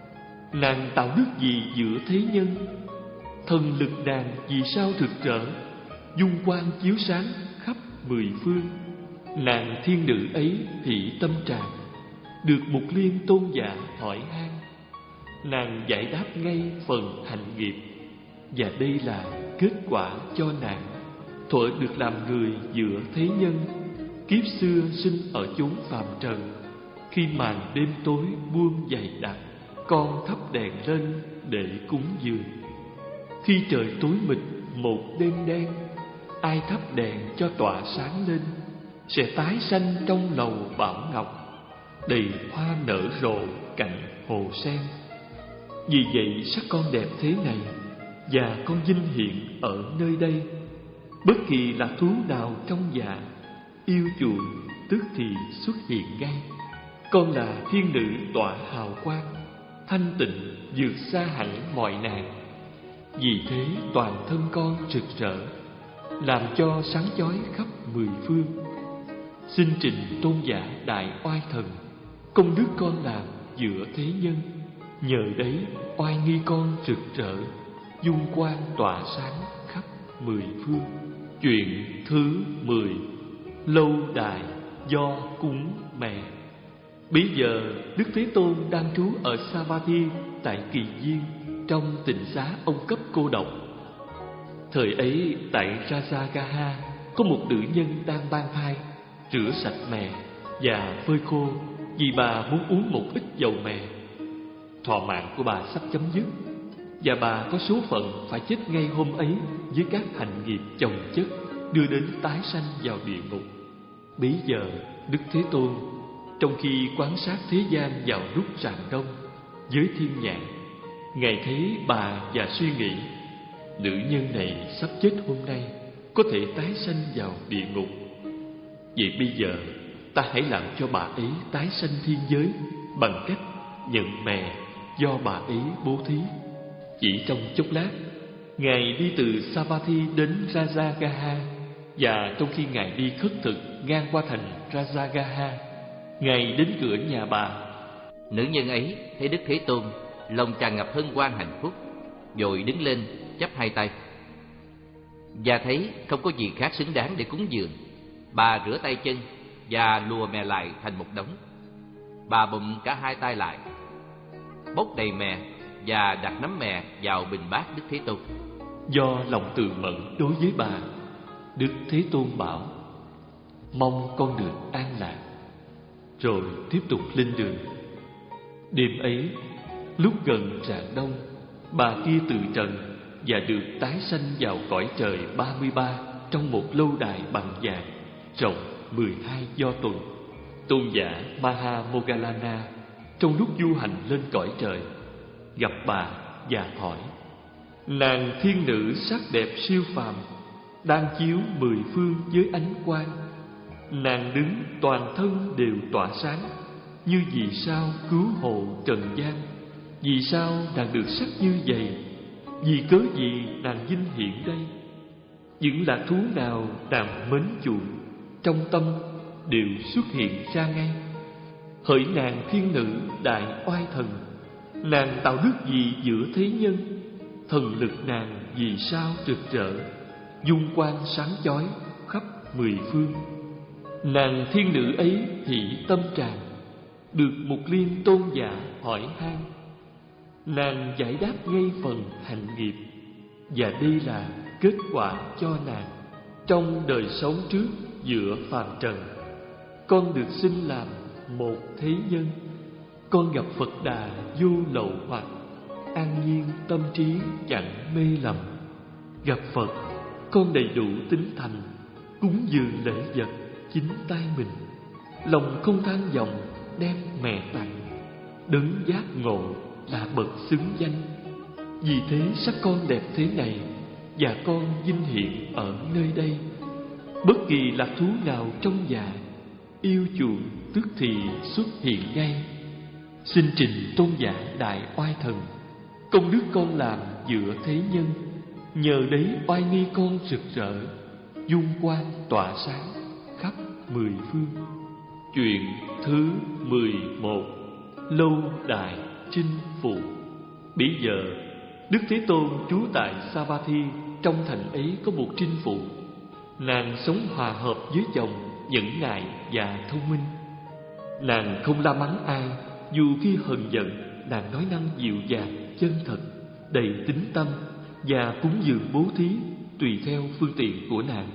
nàng tạo đức gì giữa thế nhân? Thần lực nàng vì sao rực rỡ, dung quang chiếu sáng khắp mười phương? Nàng thiên nữ ấy thị tâm tràng, được Mục Liên tôn giả hỏi han. Nàng giải đáp ngay phần hạnh nghiệp, và đây là kết quả cho nàng. Thuở được làm người giữa thế nhân, kiếp xưa sinh ở chốn phàm trần. Khi màn đêm tối buông dày đặc, con thắp đèn lên để cúng dường. Khi trời tối mịt một đêm đen, ai thắp đèn cho tỏa sáng lên, sẽ tái sanh trong lầu bảo ngọc, đầy hoa nở rộ cạnh hồ sen. Vì vậy sắc con đẹp thế này, và con vinh hiện ở nơi đây. Bất kỳ là thú nào trong dạ, yêu chuộng tức thì xuất hiện ngay. Con là thiên nữ tỏa hào quang, thanh tịnh vượt xa hẳn mọi nàng. Vì thế toàn thân con rực rỡ, làm cho sáng chói khắp mười phương. Xin trình tôn giả đại oai thần, công đức con làm giữa thế nhân, nhờ đấy oai nghi con rực rỡ, dung quang tỏa sáng khắp mười phương. Chuyện thứ mười: lâu đài do cúng mẹ. Bấy giờ Đức Thế Tôn đang trú ở Savatthi tại Kỳ Viên, trong tịnh xá ông cấp cô độc. Thời ấy tại Rajagaha có một nữ nhân đang mang thai, rửa sạch mè và phơi khô, vì bà muốn uống một ít dầu mè. Thọ mạng của bà sắp chấm dứt, và bà có số phận phải chết ngay hôm ấy với các hạnh nghiệp chồng chất, đưa đến tái sanh vào địa ngục. Bấy giờ Đức Thế Tôn, trong khi quan sát thế gian vào lúc rạng đông với thiên nhãn, Ngài thấy bà và suy nghĩ: nữ nhân này sắp chết hôm nay, có thể tái sanh vào địa ngục. Vậy bây giờ ta hãy làm cho bà ấy tái sanh thiên giới bằng cách nhận mè do bà ấy bố thí. Chỉ trong chốc lát, Ngài đi từ Savatthi đến Rajagaha, và trong khi Ngài đi khất thực ngang qua thành Rajagaha, Ngài đến cửa nhà bà. Nữ nhân ấy thấy Đức Thế Tôn, lòng tràn ngập hân hoan hạnh phúc, vội đứng lên chắp hai tay, và thấy không có gì khác xứng đáng để cúng dường. Bà rửa tay chân và lùa mè lại thành một đống. Bà bụm cả hai tay lại, bốc đầy mè và đặt nắm mè vào bình bát Đức Thế Tôn. Do lòng từ mẫn đối với bà, Đức Thế Tôn bảo: mong con được an lạc. Rồi tiếp tục lên đường. Đêm ấy, lúc gần rạng đông, bà kia từ trần và được tái sanh vào cõi trời ba mươi ba trong một lâu đài bằng vàng rộng mười hai do tuần. Tôn giả Maha Moggallana trong lúc du hành lên cõi trời gặp bà và hỏi: nàng thiên nữ sắc đẹp siêu phàm, đang chiếu mười phương với ánh quang. Nàng đứng toàn thân đều tỏa sáng, như vì sao cứu hộ trần gian. Vì sao nàng được sắc như vậy? Vì cớ gì nàng vinh hiển đây? Những lạc thú nào nàng mến chuộng, trong tâm đều xuất hiện ra ngay. Hỡi nàng thiên nữ đại oai thần, nàng tạo đức gì giữa thế nhân? Thần lực nàng vì sao rực rỡ, dung quang sáng chói khắp mười phương. Nàng thiên nữ ấy thị tâm tràng, được Mục Liên tôn giả hỏi han. Nàng giải đáp ngay phần hạnh nghiệp, và đây là kết quả cho nàng. Trong đời sống trước giữa phàm trần, con được sinh làm một thế nhân. Con gặp Phật Đà vô lậu hoặc, an nhiên tâm trí chẳng mê lầm. Gặp Phật, con đầy đủ tín thành, cúng dường lễ vật chính tay mình. Lòng không than vọng đem mè tặng, đấng giác ngộ là bậc xứng danh. Vì thế sắc con đẹp thế này, và con vinh hiển ở nơi đây. Bất kỳ lạc thú nào trong dạ yêu chuộng tức thì xuất hiện ngay. Xin trình tôn giả đại oai thần, công đức con làm giữa thế nhân, nhờ đấy oai nghi con rực rỡ, dung quang tỏa sáng khắp mười phương. Chuyện thứ mười một. Lâu đài chinh phụ. Bấy giờ Đức Thế Tôn trú tại Savatthi. Trong thành ấy có một trinh phụ, nàng sống hòa hợp với chồng, nhẫn nại và thông minh. Nàng không la mắng ai, dù khi hờn giận, nàng nói năng dịu dàng, chân thật, đầy tín tâm và cúng dường bố thí tùy theo phương tiện của nàng.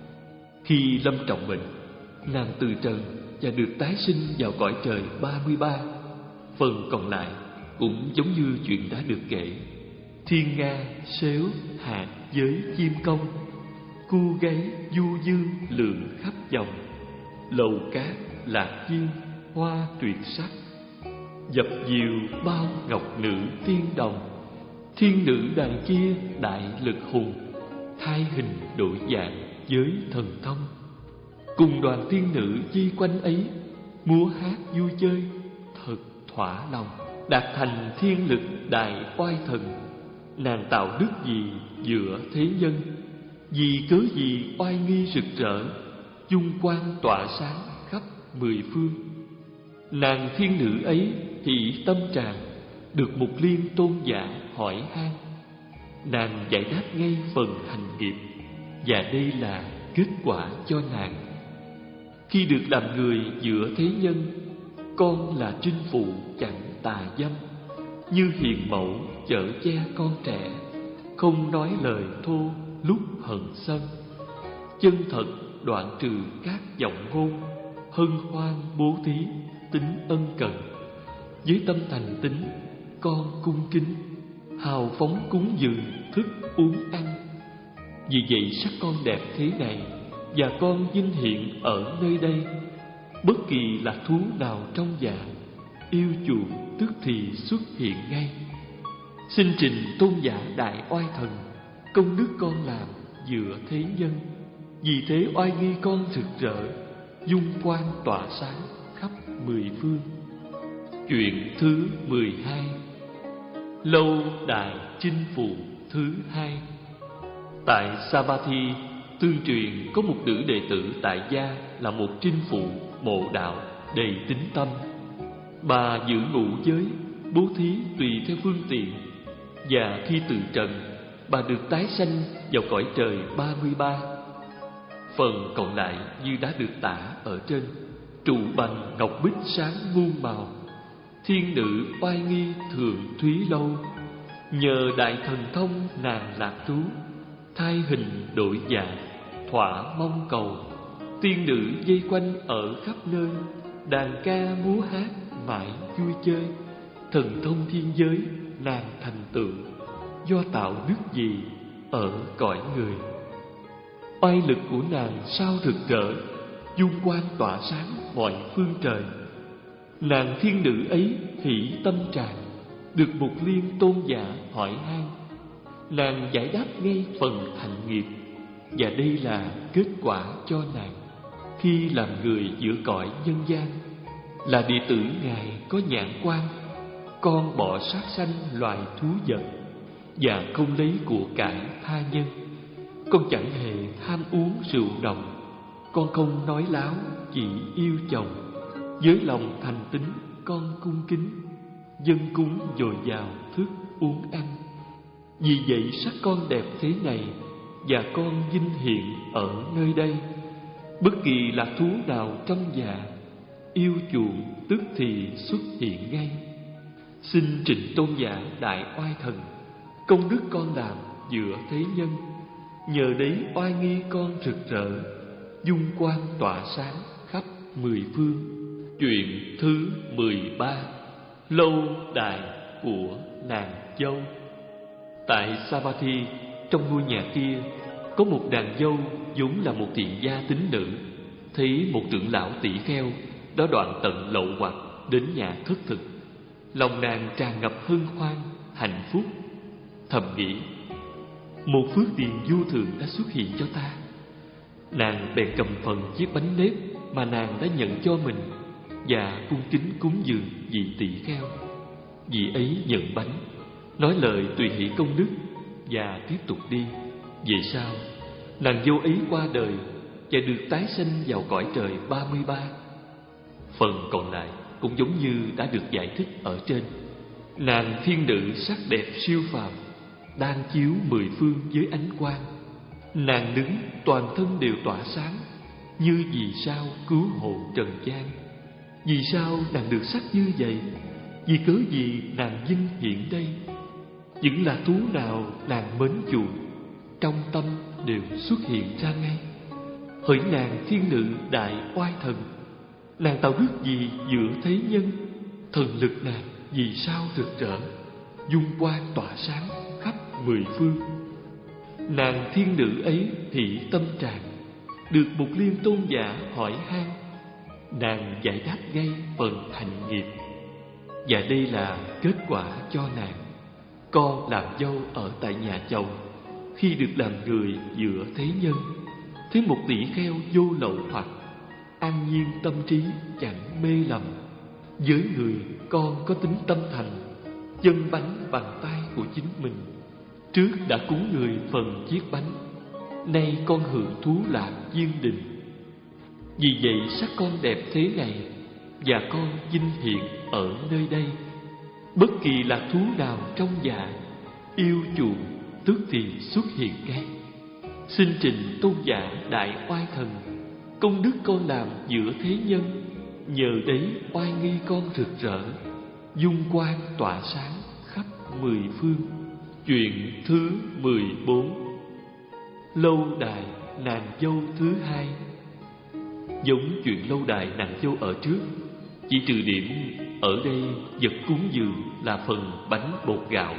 Khi lâm trọng bệnh, nàng từ trần và được tái sinh vào cõi trời ba mươi ba. Phần còn lại cũng giống như chuyện đã được kể. Thiên nga, sếu, hạt với chim công, cu gáy, du dương lượn khắp dòng, lầu cát, lạc viên, hoa tuyệt sắc, dập dìu bao ngọc nữ tiên đồng. Thiên nữ đàn kia đại lực hùng, thai hình đổi dạng với thần thông. Cùng đoàn tiên nữ vây quanh ấy, múa hát vui chơi thật thỏa lòng. Đạt thành thiên lực đại oai thần, nàng tạo đức gì giữa thế nhân? Vì cớ gì oai nghi rực rỡ, dung quang tỏa sáng khắp mười phương? Nàng thiên nữ ấy hỷ tâm tràn, được Mục Liên tôn giả hỏi han. Nàng giải đáp ngay phần hành nghiệp, và đây là kết quả cho nàng. Khi được làm người giữa thế nhân, con là trinh phụ chẳng tà dâm, như hiền mẫu chở che con trẻ, không nói lời thô lúc hận sân. Chân thật đoạn trừ các vọng ngôn, hân hoan bố thí tính ân cần. Với tâm thành tín con cung kính, hào phóng cúng dường thức uống ăn. Vì vậy sắc con đẹp thế này, và con vinh hiện ở nơi đây. Bất kỳ lạc thú nào trong dạ yêu chuộng tức thì xuất hiện ngay. Xin trình tôn giả đại oai thần, công đức con làm giữa thế nhân. Vì thế oai nghi con rực rỡ, dung quang tỏa sáng khắp mười phương. Chuyện thứ mười hai. Lâu đài chinh phụ thứ hai. Tại Savatthi, tương truyền có một nữ đệ tử tại gia là một trinh phụ mộ đạo đầy tín tâm. Bà giữ ngũ giới, bố thí tùy theo phương tiện, và khi từ trần, bà được tái sanh vào cõi trời ba mươi ba. Phần còn lại như đã được tả ở trên, trụ bằng ngọc bích sáng muôn màu. Thiên nữ oai nghi thượng thúy lâu, nhờ đại thần thông nàng lạc trú, thai hình đổi dạng thỏa mong cầu. Tiên nữ vây quanh ở khắp nơi, đàn ca múa hát mãi vui chơi. Thần thông thiên giới nàng thành tựu, do tạo đức gì ở cõi người. Oai lực của nàng sao rực rỡ, dung quang tỏa sáng mọi phương trời. Nàng thiên nữ ấy hỷ tâm tràn, được Mục Liên tôn giả hỏi han. Nàng giải đáp ngay phần thành nghiệp, và đây là kết quả cho nàng khi làm người giữa cõi nhân gian. Là đệ tử Ngài có nhãn quan, con bỏ sát sanh loài thú vật, và không lấy của cải tha nhân. Con chẳng hề tham uống rượu nồng, con không nói láo, chỉ yêu chồng. Với lòng thành tín con cung kính, dâng cúng dồi dào thức uống ăn. Vì vậy sắc con đẹp thế này, và con vinh hiện ở nơi đây. Bất kỳ lạc thú nào trong dạ yêu chuộng tức thì xuất hiện ngay. Xin trịnh tôn giả đại oai thần, công đức con làm giữa thế nhân. Nhờ đấy oai nghi con rực rỡ, dung quang tỏa sáng khắp mười phương. Chuyện thứ mười ba. Lâu đài của nàng dâu. Tại Savatthi, trong ngôi nhà kia có một đàn dâu vốn là một thiện gia tín nữ, thấy một trưởng lão tỷ kheo đó đoạn tận lậu hoặc đến nhà thất thực. Lòng nàng tràn ngập hân hoan hạnh phúc, thầm nghĩ: một phước điền vô thượng đã xuất hiện cho ta. Nàng bèn cầm phần chiếc bánh nếp mà nàng đã nhận cho mình và cung kính cúng dường vị tỷ kheo. Vị ấy nhận bánh, nói lời tùy hỷ công đức và tiếp tục đi. Về sau, nàng dâu ấy qua đời và được tái sanh vào cõi trời ba mươi ba. Phần còn lại cũng giống như đã được giải thích ở trên. Nàng thiên nữ sắc đẹp siêu phàm, đang chiếu mười phương với ánh quang. Nàng đứng toàn thân đều tỏa sáng, như vì sao cứu hộ trần gian. Vì sao nàng được sắc như vậy? Vì cớ gì nàng vinh hiện đây? Những là thú nào nàng mến chuộng, trong tâm đều xuất hiện ra ngay. Hỡi nàng thiên nữ đại oai thần, nàng tạo đức gì giữa thế nhân? Thần lực nàng vì sao rực rỡ, dung quang tỏa sáng khắp mười phương. Nàng thiên nữ ấy hỷ tâm tràn, được một liên tôn giả hỏi han. Nàng giải đáp ngay phần hành nghiệp, và đây là kết quả cho nàng. Con làm dâu ở tại nhà chồng, khi được làm người giữa thế nhân, thấy một tỷ kheo vô lậu hoặc, an nhiên tâm trí chẳng mê lầm. Với người con có tính tâm thành, chân bánh bằng tay của chính mình. Trước đã cúng người phần chiếc bánh, nay con hưởng thú lạc viên đình. Vì vậy sắc con đẹp thế này, và con vinh hiện ở nơi đây. Bất kỳ lạc thú nào trong dạ, yêu chuộng tức thì xuất hiện ngay. Xin trình tôn giả đại oai thần, công đức con làm giữa thế nhân, nhờ đấy oai nghi con rực rỡ, dung quang tỏa sáng khắp mười phương. Chuyện thứ mười bốn. Lâu đài nàng dâu thứ hai. Giống chuyện lâu đài nàng dâu ở trước, chỉ trừ điểm ở đây vật cúng dường là phần bánh bột gạo.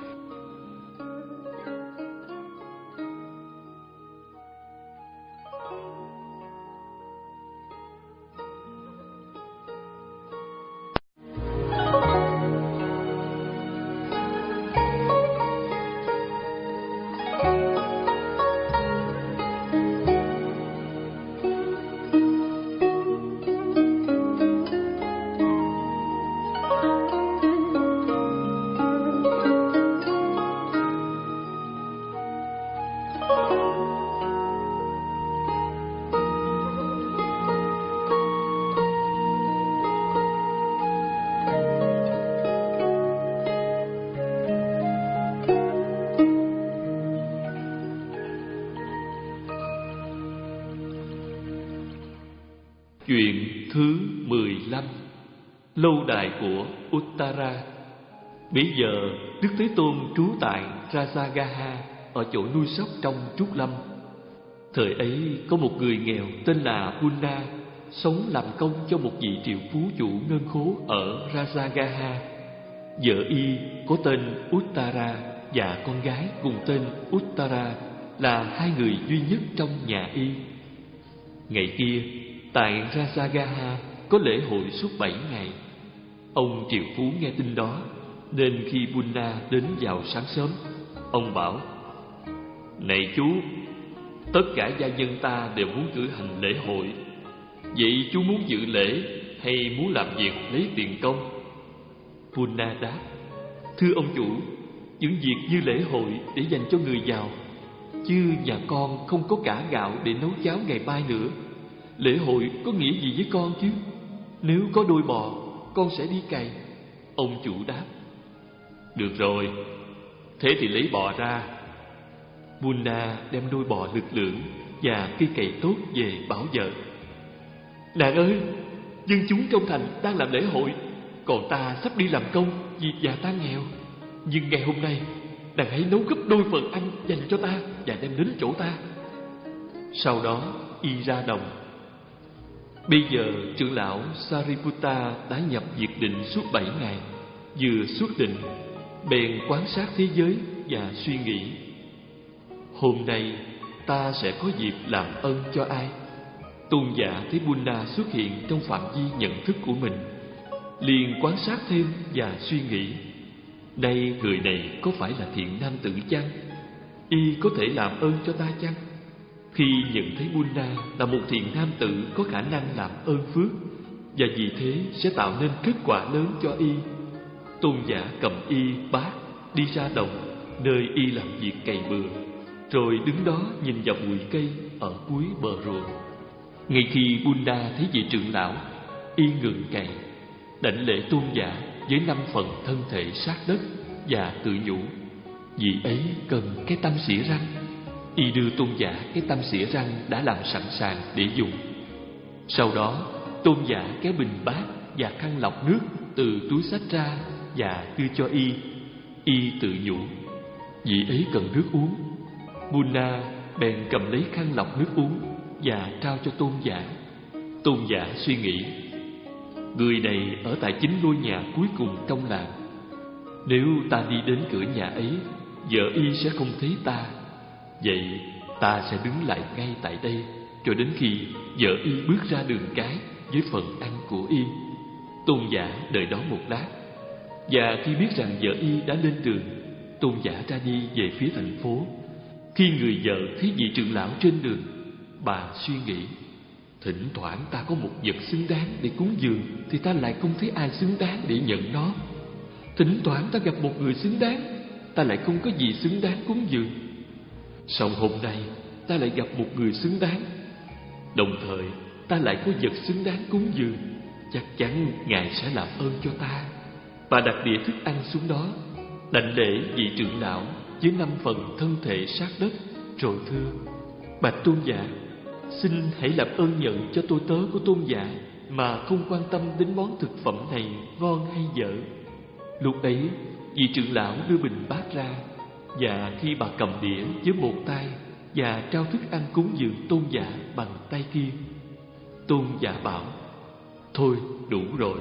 Chuyện thứ mười lăm. Lâu đài của Uttara. Bấy giờ Đức Thế Tôn trú tại Rajagaha, ở chỗ nuôi sóc trong Trúc Lâm. Thời ấy có một người nghèo tên là Punna, sống làm công cho một vị triệu phú chủ ngân khố ở Rajagaha. Vợ y có tên Uttara và con gái cùng tên Uttara là hai người duy nhất trong nhà y. Ngày kia tại Rajagaha có lễ hội suốt bảy ngày. Ông triệu phú nghe tin đó, nên khi Punna đến vào sáng sớm, ông bảo: Này chú, tất cả gia nhân ta đều muốn cử hành lễ hội. Vậy chú muốn dự lễ hay muốn làm việc lấy tiền công? Punna đáp: Thưa ông chủ, những việc như lễ hội để dành cho người giàu, chứ nhà con không có cả gạo để nấu cháo ngày mai nữa. Lễ hội có nghĩa gì với con chứ? Nếu có đôi bò, con sẽ đi cày. Ông chủ đáp: Được rồi, thế thì lấy bò ra. Punna đem đôi bò lực lưỡng và cây cày tốt về bảo vợ: Nàng ơi, dân chúng trong thành đang làm lễ hội, còn ta sắp đi làm công vì nhà ta nghèo. Nhưng ngày hôm nay, nàng hãy nấu gấp đôi phần ăn dành cho ta và đem đến chỗ ta. Sau đó y ra đồng. Bây giờ trưởng lão Sariputta đã nhập diệt định suốt bảy ngày. Vừa xuất định, bèn quan sát thế giới và suy nghĩ: Hôm nay ta sẽ có dịp làm ơn cho ai? Tôn giả thấy Punna xuất hiện trong phạm vi nhận thức của mình, liền quan sát thêm và suy nghĩ: Đây người này có phải là thiện nam tử chăng? Y có thể làm ơn cho ta chăng? Khi nhận thấy Buddha là một thiện nam tử có khả năng làm ơn phước, và vì thế sẽ tạo nên kết quả lớn cho Y, tôn giả cầm Y bát đi ra đồng nơi Y làm việc cày bừa, rồi đứng đó nhìn vào bụi cây ở cuối bờ ruộng. Ngay khi Buddha thấy vị trưởng lão, Y ngừng cày, đảnh lễ tôn giả với năm phần thân thể sát đất và tự nhủ: vị ấy cần cái tăm xỉa răng. Y đưa tôn giả cái tăm xỉa răng đã làm sẵn sàng để dùng. Sau đó, tôn giả kéo bình bát và khăn lọc nước từ túi xách ra và đưa cho Y. Y tự nhủ: vị ấy cần nước uống. Buddha bèn cầm lấy khăn lọc nước uống và trao cho tôn giả. Tôn giả suy nghĩ: người này ở tại chính ngôi nhà cuối cùng trong làng. Nếu ta đi đến cửa nhà ấy, vợ Y sẽ không thấy ta. Vậy ta sẽ đứng lại ngay tại đây cho đến khi vợ Y bước ra đường cái với phần ăn của Y. Tôn giả đợi đó một lát, và khi biết rằng vợ Y đã lên đường, tôn giả ra đi về phía thành phố. Khi người vợ thấy vị trưởng lão trên đường, bà suy nghĩ: thỉnh thoảng ta có một vật xứng đáng để cúng dường, thì ta lại không thấy ai xứng đáng để nhận nó. Thỉnh thoảng ta gặp một người xứng đáng, ta lại không có gì xứng đáng cúng dường. Song hôm nay ta lại gặp một người xứng đáng, đồng thời ta lại có vật xứng đáng cúng dường. Chắc chắn Ngài sẽ làm ơn cho ta. Bà đặt đĩa thức ăn xuống đó, đảnh lễ vị trưởng lão với năm phần thân thể sát đất, rồi thưa: bạch tôn giả, xin hãy làm ơn nhận cho tôi tớ của tôn giả mà không quan tâm đến món thực phẩm này ngon hay dở. Lúc ấy, vị trưởng lão đưa bình bát ra, và khi bà cầm đĩa với một tay và trao thức ăn cúng dường tôn giả bằng tay kia, tôn giả bảo: thôi đủ rồi.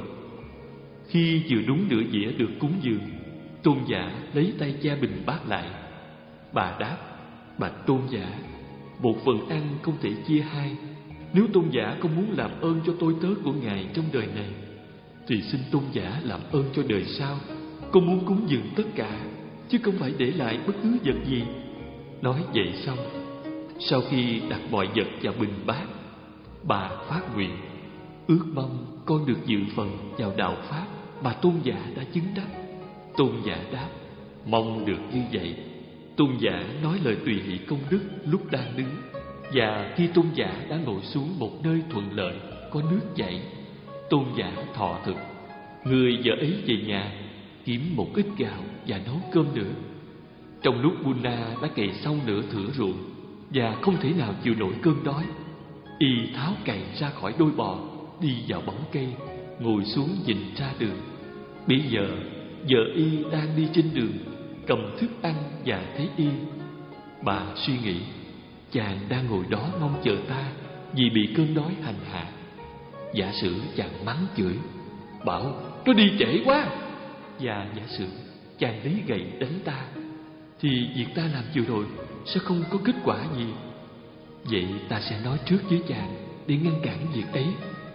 Khi vừa đúng nửa dĩa được cúng dường, tôn giả lấy tay che bình bát lại. Bà đáp: bạch tôn giả, một phần ăn không thể chia hai. Nếu tôn giả không muốn làm ơn cho tôi tớ của Ngài trong đời này, thì xin tôn giả làm ơn cho đời sau. Con muốn cúng dường tất cả, chứ không phải để lại bất cứ vật gì. Nói vậy xong, sau khi đặt mọi vật vào bình bát, bà phát nguyện: ước mong con được dự phần vào đạo pháp mà tôn giả đã chứng đắc. Tôn giả đáp: mong được như vậy. Tôn giả nói lời tùy hỷ công đức lúc đang đứng, và khi tôn giả đã ngồi xuống một nơi thuận lợi có nước chảy, tôn giả thọ thực. Người vợ ấy về nhà kiếm một ít gạo và nấu cơm nữa. Trong lúc Buddha đã cày xong nửa thửa ruộng và không thể nào chịu nổi cơn đói, Y tháo cày ra khỏi đôi bò, đi vào bóng cây, ngồi xuống nhìn ra đường. Bây giờ vợ Y đang đi trên đường, cầm thức ăn và thấy Y. Bà suy nghĩ: chàng đang ngồi đó mong chờ ta vì bị cơn đói hành hạ. Giả sử chàng mắng chửi, bảo nó đi trễ quá, và giả sử chàng lấy gậy đánh ta, thì việc ta làm vừa rồi sẽ không có kết quả gì. Vậy ta sẽ nói trước với chàng để ngăn cản việc ấy.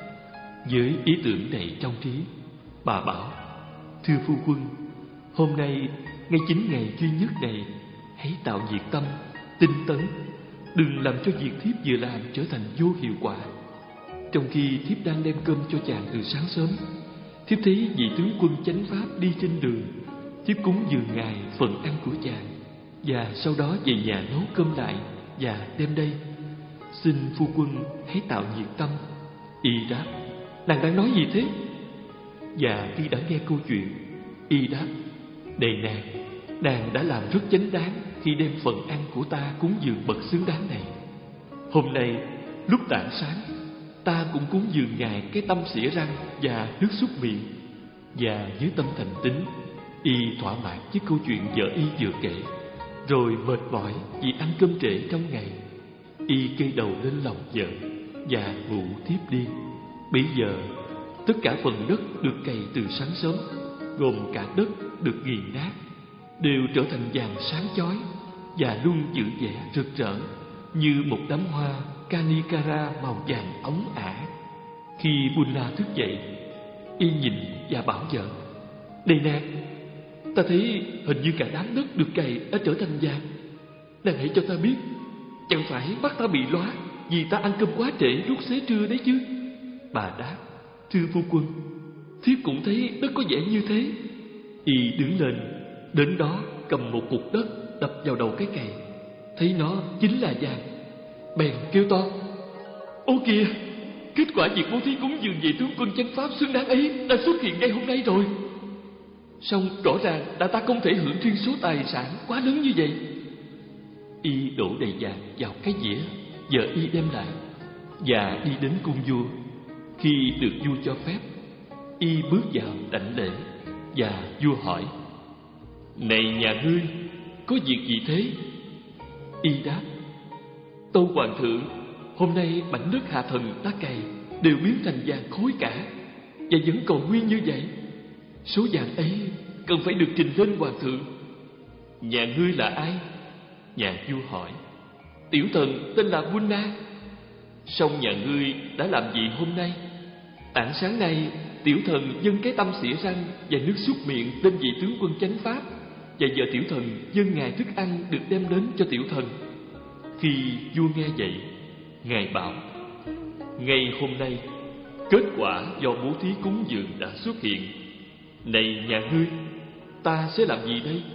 Với ý tưởng này trong trí, bà bảo: thưa phu quân, hôm nay ngay chính ngày duy nhất này, hãy tạo nhiệt tâm, tinh tấn, đừng làm cho việc thiếp vừa làm trở thành vô hiệu quả. Trong khi thiếp đang đem cơm cho chàng từ sáng sớm, thiếp thấy vị tướng quân chánh pháp đi trên đường. Thiếp cúng dường Ngài phần ăn của chàng, và sau đó về nhà nấu cơm lại và đem đây. Xin phu quân hãy tạo nhiệt tâm. Y đáp: nàng đang nói gì thế? Và khi đã nghe câu chuyện, Y đáp: này nàng, nàng đã làm rất chánh đáng khi đem phần ăn của ta cúng dường bậc xứng đáng này. Hôm nay lúc tảng sáng, ta cũng cúng dường Ngài cái tăm xỉa răng và nước súc miệng. Và với tâm thành tín, Y thỏa mãn với câu chuyện vợ Y vừa kể, rồi mệt mỏi vì ăn cơm trễ trong ngày, Y kê đầu lên lòng vợ và ngủ thiếp đi. Bây giờ tất cả phần đất được cày từ sáng sớm, gồm cả đất được nghiền nát, đều trở thành vàng sáng chói và luôn giữ vẻ rực rỡ như một đám hoa Kanikara màu vàng óng ả. Khi Buddha thức dậy, Y nhìn và bảo vợ: đây nàng, ta thấy hình như cả đám đất được cày đã trở thành vàng. Nàng hãy cho ta biết, chẳng phải bắt ta bị lóa vì ta ăn cơm quá trễ lúc xế trưa đấy chứ? Bà đáp: Thưa phu quân, thiếp cũng thấy đất có vẻ như thế. Y đứng lên, đến đó cầm một cục đất đập vào đầu cái cày, thấy nó chính là vàng, bèn kêu to: Ô kìa, kết quả việc bố thí cúng dường về tướng quân chánh pháp xứng đáng ấy đã xuất hiện ngay hôm nay rồi. Song rõ ràng là ta không thể hưởng thiên số tài sản quá lớn như vậy. Y đổ đầy vàng vào cái dĩa, giờ y đem lại và đi đến cung vua. Khi được vua cho phép, y bước vào đảnh lễ và vua hỏi: Này nhà ngươi, có việc gì thế? Y đáp: Tâu hoàng thượng, hôm nay mảnh đất hạ thần ta cày đều biến thành vàng khối cả, và vẫn còn nguyên như vậy. Số vàng ấy cần phải được trình lên hoàng thượng. Nhà ngươi là ai? Nhà vua hỏi: Tiểu thần tên là Bunna. Song nhà ngươi đã làm gì hôm nay? Tảng sáng nay tiểu thần dâng cái tâm xỉa răng và nước súc miệng lên vị tướng quân chánh pháp, và giờ tiểu thần dâng ngài thức ăn được đem đến cho tiểu thần. Khi vua nghe vậy, ngài bảo: Ngay hôm nay kết quả do bố thí cúng dường đã xuất hiện. Này nhà ngươi, ta sẽ làm gì đây?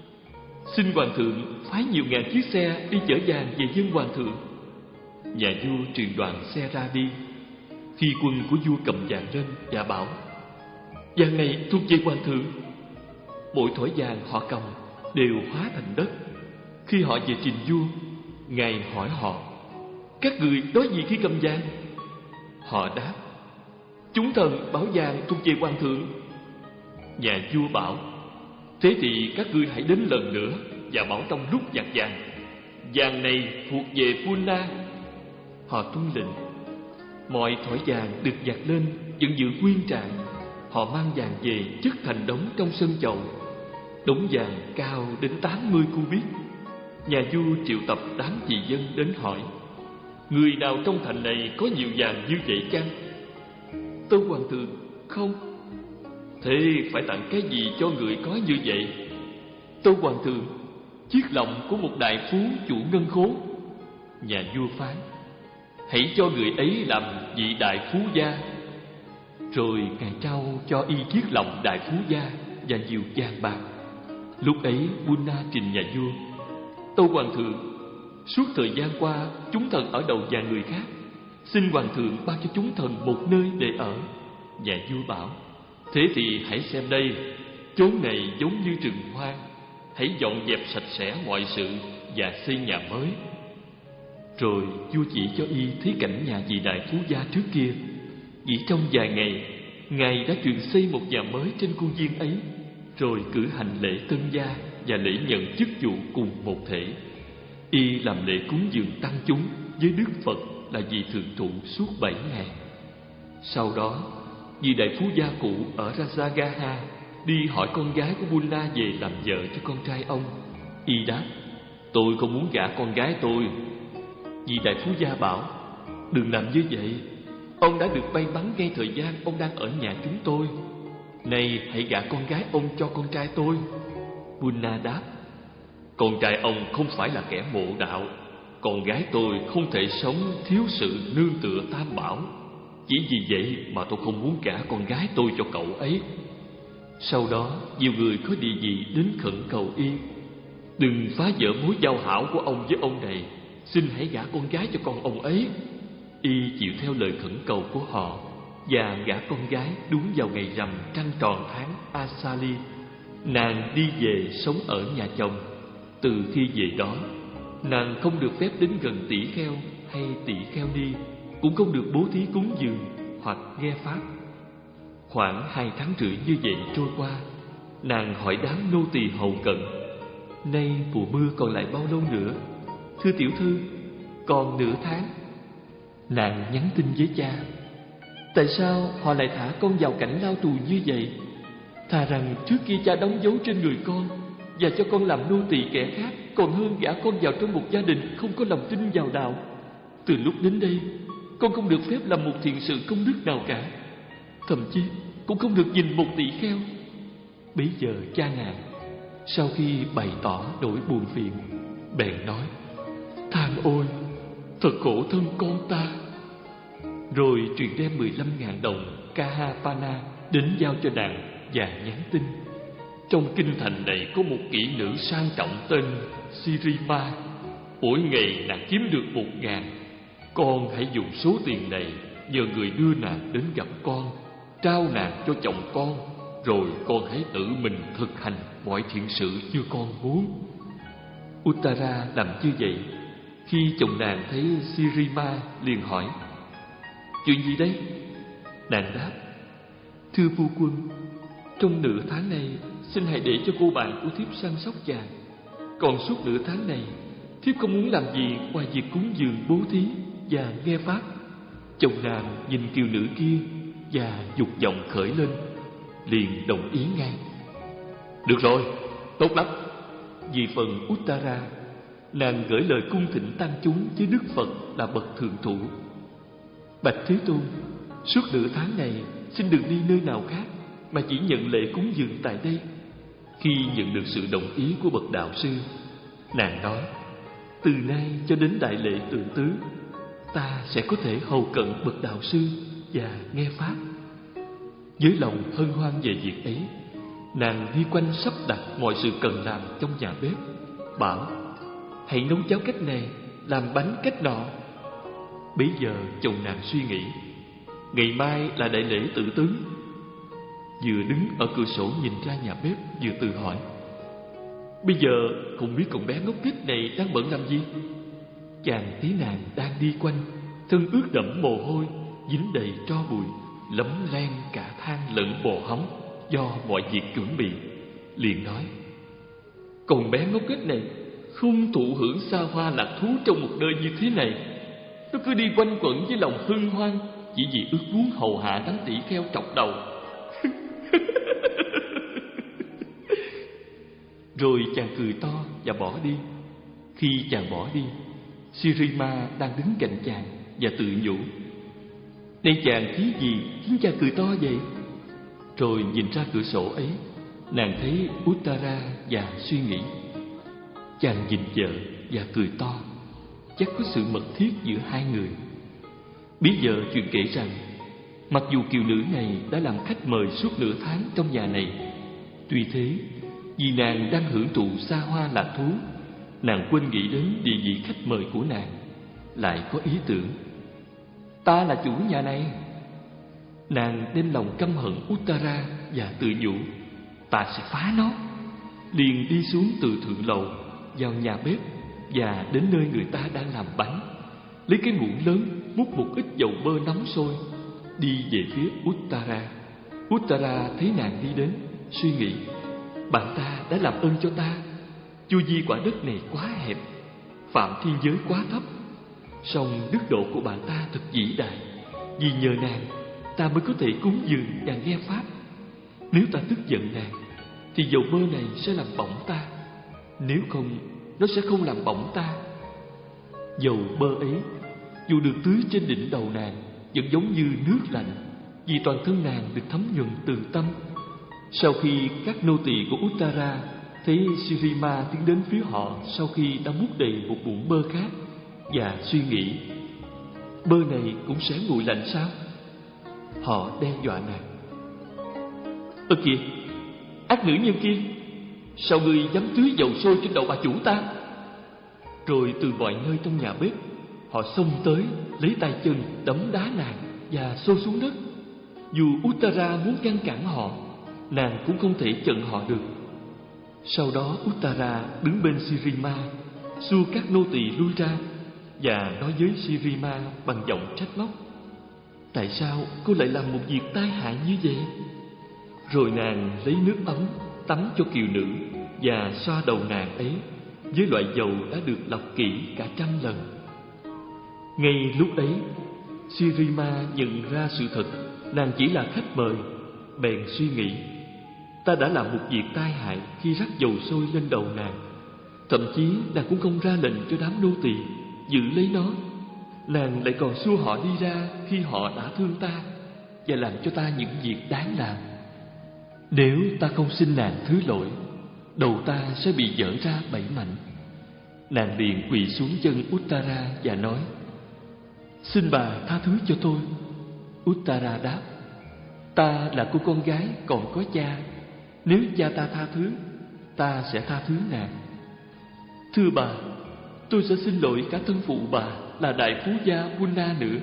Xin hoàng thượng phái nhiều ngàn chiếc xe đi chở vàng về dân hoàng thượng. Nhà vua truyền đoàn xe ra đi. Khi quân của vua cầm vàng lên và bảo: Vàng này thuộc về hoàng thượng. Mỗi thỏi vàng họ cầm đều hóa thành đất. Khi họ về trình vua, ngài hỏi họ: Các người nói gì khi cầm vàng? Họ đáp: Chúng thần bảo vàng thuộc về hoàng thượng. Nhà vua bảo: Thế thì các ngươi hãy đến lần nữa và bảo trong lúc nhặt vàng: Vàng này thuộc về Punna. Họ tuân lệnh. Mọi thỏi vàng được nhặt lên vẫn giữ nguyên trạng. Họ mang vàng về chất thành đống trong sân chậu. Đống vàng cao đến tám mươi cubit. Nhà vua triệu tập đám dị dân đến hỏi: Người nào trong thành này có nhiều vàng như vậy chăng? Tâu hoàng thượng: Không. Thế phải tặng cái gì cho người có như vậy? Tâu hoàng thượng: Chiếc lọng của một đại phú chủ ngân khố. Nhà vua phán: Hãy cho người ấy làm vị đại phú gia. Rồi ngài trao cho y chiếc lọng đại phú gia và nhiều vàng bạc. Lúc ấy Bunna trình nhà vua: Tâu hoàng thượng, suốt thời gian qua chúng thần ở đầu nhà người khác, xin hoàng thượng ban cho chúng thần một nơi để ở. Nhà vua bảo: Thế thì hãy xem đây, chốn này giống như rừng hoang, hãy dọn dẹp sạch sẽ mọi sự và xây nhà mới. Rồi vua chỉ cho y thấy cảnh nhà vị đại phú gia trước kia. Chỉ trong vài ngày, ngài đã truyền xây một nhà mới trên khuôn viên ấy, rồi cử hành lễ tân gia và lễ nhận chức vụ cùng một thể. Y làm lễ cúng dường tăng chúng với Đức Phật là vị thượng thụ suốt bảy ngày. Sau đó, vị đại phú gia cũ ở Rajagaha đi hỏi con gái của Bunna về làm vợ cho con trai ông. Y đáp: Tôi không muốn gả con gái tôi. Vị đại phú gia bảo: Đừng làm như vậy. Ông đã được may mắn ngay thời gian ông đang ở nhà chúng tôi. Này, hãy gả con gái ông cho con trai tôi. Bunna đáp: Con trai ông không phải là kẻ mộ đạo. Con gái tôi không thể sống thiếu sự nương tựa tam bảo. Chỉ vì vậy mà tôi không muốn gả con gái tôi cho cậu ấy. Sau đó, nhiều người có địa vị đến khẩn cầu y: Đừng phá vỡ mối giao hảo của ông với ông này. Xin hãy gả con gái cho con ông ấy. Y chịu theo lời khẩn cầu của họ và gả con gái đúng vào ngày rằm trăng tròn tháng Asali. Nàng đi về sống ở nhà chồng. Từ khi về đó, nàng không được phép đến gần tỷ kheo hay tỷ kheo ni, cũng không được bố thí cúng dường hoặc nghe pháp. Khoảng hai tháng rưỡi như vậy trôi qua, nàng hỏi đám nô tỳ hầu cận: Nay mùa mưa còn lại bao lâu nữa? Thưa tiểu thư, còn nửa tháng. Nàng nhắn tin với cha: Tại sao họ lại thả con vào cảnh lao tù như vậy? Thà rằng trước kia cha đóng dấu trên người con và cho con làm nô tỳ kẻ khác, còn hơn gả con vào trong một gia đình không có lòng tin vào đạo. Từ lúc đến đây, con không được phép làm một thiện sự công đức nào cả, thậm chí cũng không được nhìn một tỷ kheo. Bấy giờ cha nàng sau khi bày tỏ nỗi buồn phiền Bèn nói: Than ôi, thật khổ thân con ta. Rồi truyền đem mười lăm ngàn đồng Kahapana đến giao cho nàng và nhắn tin: Trong kinh thành này có một kỹ nữ sang trọng tên Sirima. Mỗi ngày nàng kiếm được một ngàn. Con hãy dùng số tiền này nhờ người đưa nàng đến gặp con, trao nàng cho chồng con, rồi con hãy tự mình thực hành mọi thiện sự như con muốn. Uttara làm như vậy. Khi chồng nàng thấy Sirima liền hỏi: Chuyện gì đấy? Nàng đáp: Thưa phu quân, trong nửa tháng này xin hãy để cho cô bạn của thiếp săn sóc chàng. Còn suốt nửa tháng này thiếp không muốn làm gì ngoài việc cúng dường, bố thí và nghe pháp. Chồng nàng nhìn kiều nữ kia và dục vọng khởi lên, liền đồng ý ngay. Được rồi, tốt lắm. Vì phần Uttara, nàng gửi lời cung thỉnh tăng chúng với Đức Phật là bậc thượng thủ: Bạch Thế Tôn, suốt nửa tháng này xin đừng đi nơi nào khác, mà chỉ nhận lễ cúng dường tại đây. Khi nhận được sự đồng ý của bậc đạo sư, nàng nói: Từ nay cho đến đại lễ tự tứ, ta sẽ có thể hầu cận bậc đạo sư và nghe pháp. Với lòng hân hoan về việc ấy, nàng đi quanh sắp đặt mọi sự cần làm trong nhà bếp, bảo: Hãy nấu cháo cách này, làm bánh cách nọ. Bấy giờ chồng nàng suy nghĩ, ngày mai là đại lễ tự tứ. Vừa đứng ở cửa sổ nhìn ra nhà bếp, vừa tự hỏi: Bây giờ không biết con bé ngốc nghếch này đang bận làm gì. Chàng thấy nàng đang đi quanh, thân ướt đẫm mồ hôi, dính đầy tro bụi, lấm lem cả than lẫn bồ hóng do mọi việc chuẩn bị, liền nói: Con bé ngốc nghếch này không thụ hưởng xa hoa lạc thú trong một đời như thế này. Nó cứ đi quanh quẩn với lòng hân hoan, chỉ vì ước muốn hầu hạ đám tỷ kheo trọc đầu. Rồi chàng cười to và bỏ đi. Khi chàng bỏ đi, Sirima đang đứng cạnh chàng và tự nhủ: Này chàng khí gì khiến chàng cười to vậy? Rồi nhìn ra cửa sổ ấy, nàng thấy Uttara và suy nghĩ: Chàng nhìn vợ và cười to, chắc có sự mật thiết giữa hai người. Bây giờ chuyện kể rằng, mặc dù kiều nữ này đã làm khách mời suốt nửa tháng trong nhà này, tuy thế, vì nàng đang hưởng thụ xa hoa lạc thú, nàng quên nghĩ đến địa vị khách mời của nàng, lại có ý tưởng: Ta là chủ nhà này. Nàng đem lòng căm hận Uttara và tự nhủ: Ta sẽ phá nó. Liền đi xuống từ thượng lầu, vào nhà bếp và đến nơi người ta đang làm bánh, lấy cái muỗng lớn múc một ít dầu bơ nóng sôi, đi về phía Uttara. Uttara thấy nàng đi đến, suy nghĩ: Bạn ta đã làm ơn cho ta. Chu vi quả đất này quá hẹp, phạm thiên giới quá thấp, song đức độ của bạn ta thật vĩ đại. Vì nhờ nàng, ta mới có thể cúng dường và nghe pháp. Nếu ta tức giận nàng, thì dầu bơ này sẽ làm bỏng ta. Nếu không, nó sẽ không làm bỏng ta. Dầu bơ ấy, dù được tưới trên đỉnh đầu nàng, vẫn giống như nước lạnh, vì toàn thân nàng được thấm nhuần từ tâm. Sau khi các nô tỳ của Uttara thấy Sirima tiến đến phía họ sau khi đã múc đầy một muỗng bơ khác, và suy nghĩ: Bơ này cũng sẽ nguội lạnh sao? Họ đe dọa nàng: Ơ kìa, ác nữ nhân kia, sao ngươi dám tưới dầu sôi trên đầu bà chủ ta? Rồi từ mọi nơi trong nhà bếp, họ xông tới, lấy tay chân đấm đá nàng và xô xuống đất. Dù Uttara muốn ngăn cản họ, nàng cũng không thể chặn họ được. Sau đó Uttara đứng bên Sirima, xua các nô tỳ lui ra, và nói với Sirima bằng giọng trách móc: Tại sao cô lại làm một việc tai hại như vậy? Rồi nàng lấy nước ấm tắm cho kiều nữ và xoa đầu nàng ấy với loại dầu đã được lọc kỹ cả trăm lần. Ngay lúc ấy, Sirima nhận ra sự thật nàng chỉ là khách mời, bèn suy nghĩ: Ta đã làm một việc tai hại khi rắc dầu sôi lên đầu nàng. Thậm chí nàng cũng không ra lệnh cho đám nô tỳ giữ lấy nó. Nàng lại còn xua họ đi ra khi họ đã thương ta và làm cho ta những việc đáng làm. Nếu ta không xin nàng thứ lỗi, đầu ta sẽ bị dở ra bảy mảnh. Nàng liền quỳ xuống chân Uttara và nói: "Xin bà tha thứ cho tôi." Uttara đáp: "Ta là cô con gái còn có cha. Nếu cha ta tha thứ, ta sẽ tha thứ nàng." "Thưa bà, tôi sẽ xin lỗi cả thân phụ bà là đại phú gia Punna nữa."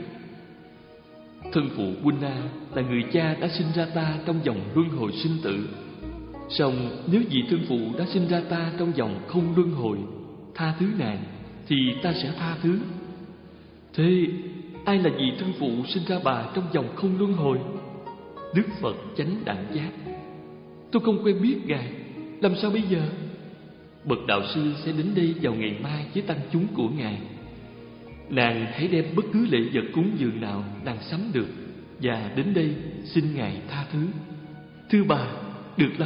Thân phụ Punna là người cha đã sinh ra ta trong dòng luân hồi sinh tử. Song nếu vị thân phụ đã sinh ra ta trong dòng không luân hồi tha thứ nàng, thì ta sẽ tha thứ. Thế ai là vị thân phụ sinh ra bà trong dòng không luân hồi? Đức Phật Chánh Đẳng Giác. Tôi không quen biết Ngài, làm sao bây giờ? Bậc đạo sư sẽ đến đây vào ngày mai với tăng chúng của Ngài. Nàng hãy đem bất cứ lễ vật cúng dường nào nàng sắm được và đến đây xin Ngài tha thứ. Thưa bà, được lắm.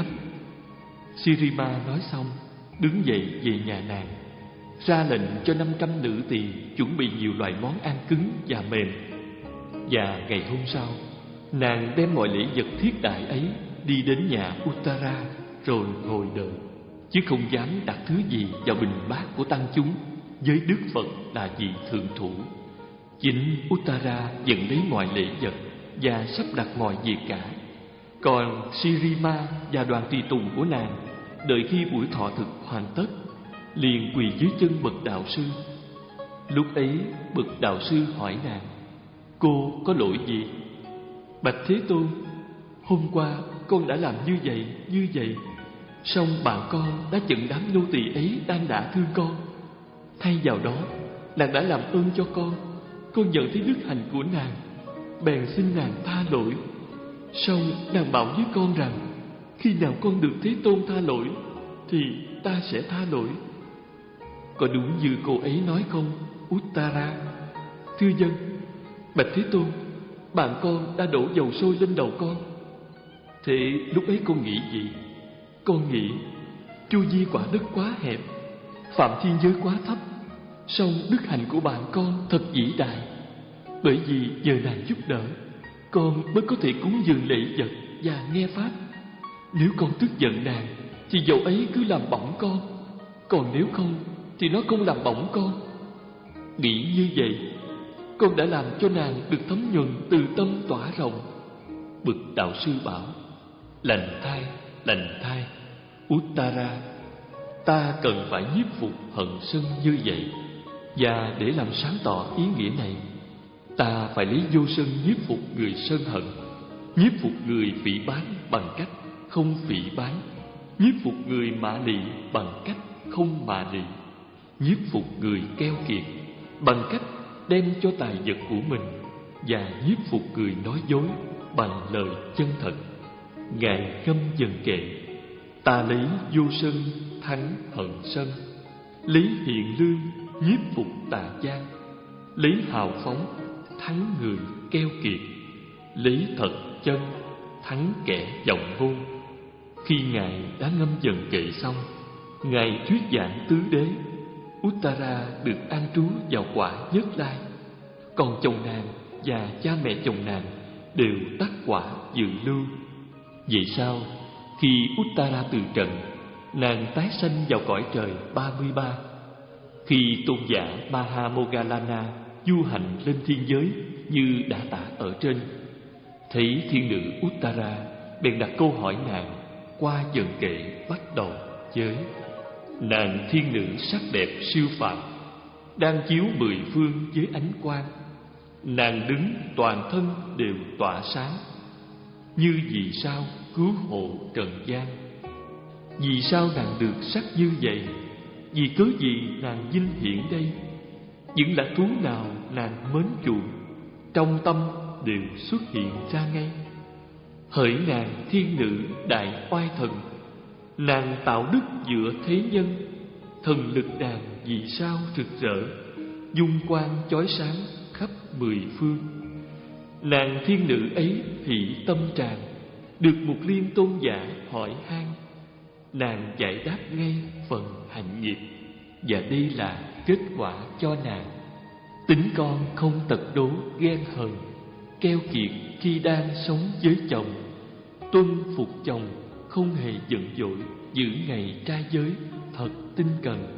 Sirima nói xong, đứng dậy về nhà nàng, ra lệnh cho năm trăm nữ tỳ chuẩn bị nhiều loại món ăn cứng và mềm. Và ngày hôm sau, nàng đem mọi lễ vật thiết đại ấy đi đến nhà Uttara rồi ngồi đợi, chứ không dám đặt thứ gì vào bình bát của tăng chúng với Đức Phật là vị thượng thủ. Chính Uttara dẫn lấy mọi lễ vật và sắp đặt mọi việc cả. Còn Sirima và đoàn tùy tùng của nàng đợi khi buổi thọ thực hoàn tất, liền quỳ dưới chân bậc đạo sư. Lúc ấy bậc đạo sư hỏi nàng: "Cô có lỗi gì?" "Bạch Thế Tôn, hôm qua con đã làm như vậy như vậy, song bạn con đã chận đám nô tỳ ấy đang đả thương con. Thay vào đó, nàng đã làm ơn cho con. Con nhận thấy đức hạnh của nàng, bèn xin nàng tha lỗi. Song nàng bảo với con rằng khi nào con được Thế Tôn tha lỗi thì ta sẽ tha lỗi. Có đúng như cô ấy nói không, Uttara?" "Thưa dân, bạch Thế Tôn, bạn con đã đổ dầu sôi lên đầu con." "Thế lúc ấy con nghĩ gì?" "Con nghĩ chu vi quả đất quá hẹp, phạm thiên giới quá thấp, song đức hạnh của bạn con thật vĩ đại. Bởi vì nhờ nàng giúp đỡ, con mới có thể cúng dường lễ vật và nghe pháp. Nếu con tức giận nàng thì dầu ấy cứ làm bỏng con, còn nếu không thì nó không làm bỏng con. Nghĩ như vậy, con đã làm cho nàng được thấm nhuần từ tâm tỏa rộng." Bậc đạo sư bảo: "Lành thay, lành thay, Uttara, ta cần phải nhiếp phục hận sân như vậy. Và để làm sáng tỏ ý nghĩa này, ta phải lấy vô sân nhiếp phục người sân hận, nhiếp phục người phỉ báng bằng cách không phỉ báng, nhiếp phục người mạ lị bằng cách không mạ lị, nhiếp phục người keo kiệt bằng cách đem cho tài vật của mình, và nhiếp phục người nói dối bằng lời chân thật." Ngài ngâm dần kệ: "Ta lấy vô sân thắng hận sân, lấy hiền lương nhiếp phục tà gian, lấy hào phóng thắng người keo kiệt, lấy thật chân thắng kẻ vọng ngôn." Khi Ngài đã ngâm dần kệ xong, Ngài thuyết giảng tứ đế. Uttara được an trú vào quả Nhất Lai, còn chồng nàng và cha mẹ chồng nàng đều đắc quả dự lưu. Vậy sau, khi Uttara từ trần, nàng tái sanh vào cõi trời ba mươi ba. Khi tôn giả Mahamoggallana du hành lên thiên giới như đã tả ở trên, thấy thiên nữ Uttara, bèn đặt câu hỏi nàng qua dần kệ bắt đầu với: "Nàng thiên nữ sắc đẹp siêu phàm, đang chiếu mười phương với ánh quang. Nàng đứng toàn thân đều tỏa sáng, như vì sao cứu hộ trần gian. Vì sao nàng được sắc như vậy? Vì cớ gì nàng vinh hiển đây? Những lạc thú nào nàng mến chuộng, trong tâm đều xuất hiện ra ngay. Hỡi nàng thiên nữ đại oai thần, nàng tạo đức giữa thế nhân. Thần lực nàng vì sao rực rỡ, dung quang chói sáng khắp mười phương. Nàng thiên nữ ấy hỷ tâm tràn, được một liên tôn giả hỏi han. Nàng giải đáp ngay phần hạnh nghiệp, và đây là kết quả cho nàng. Tính con không tật đố ghen hờn, keo kiệt khi đang sống với chồng. Tuân phục chồng, không hề giận dỗi, giữ ngày trai giới, thật tinh cần.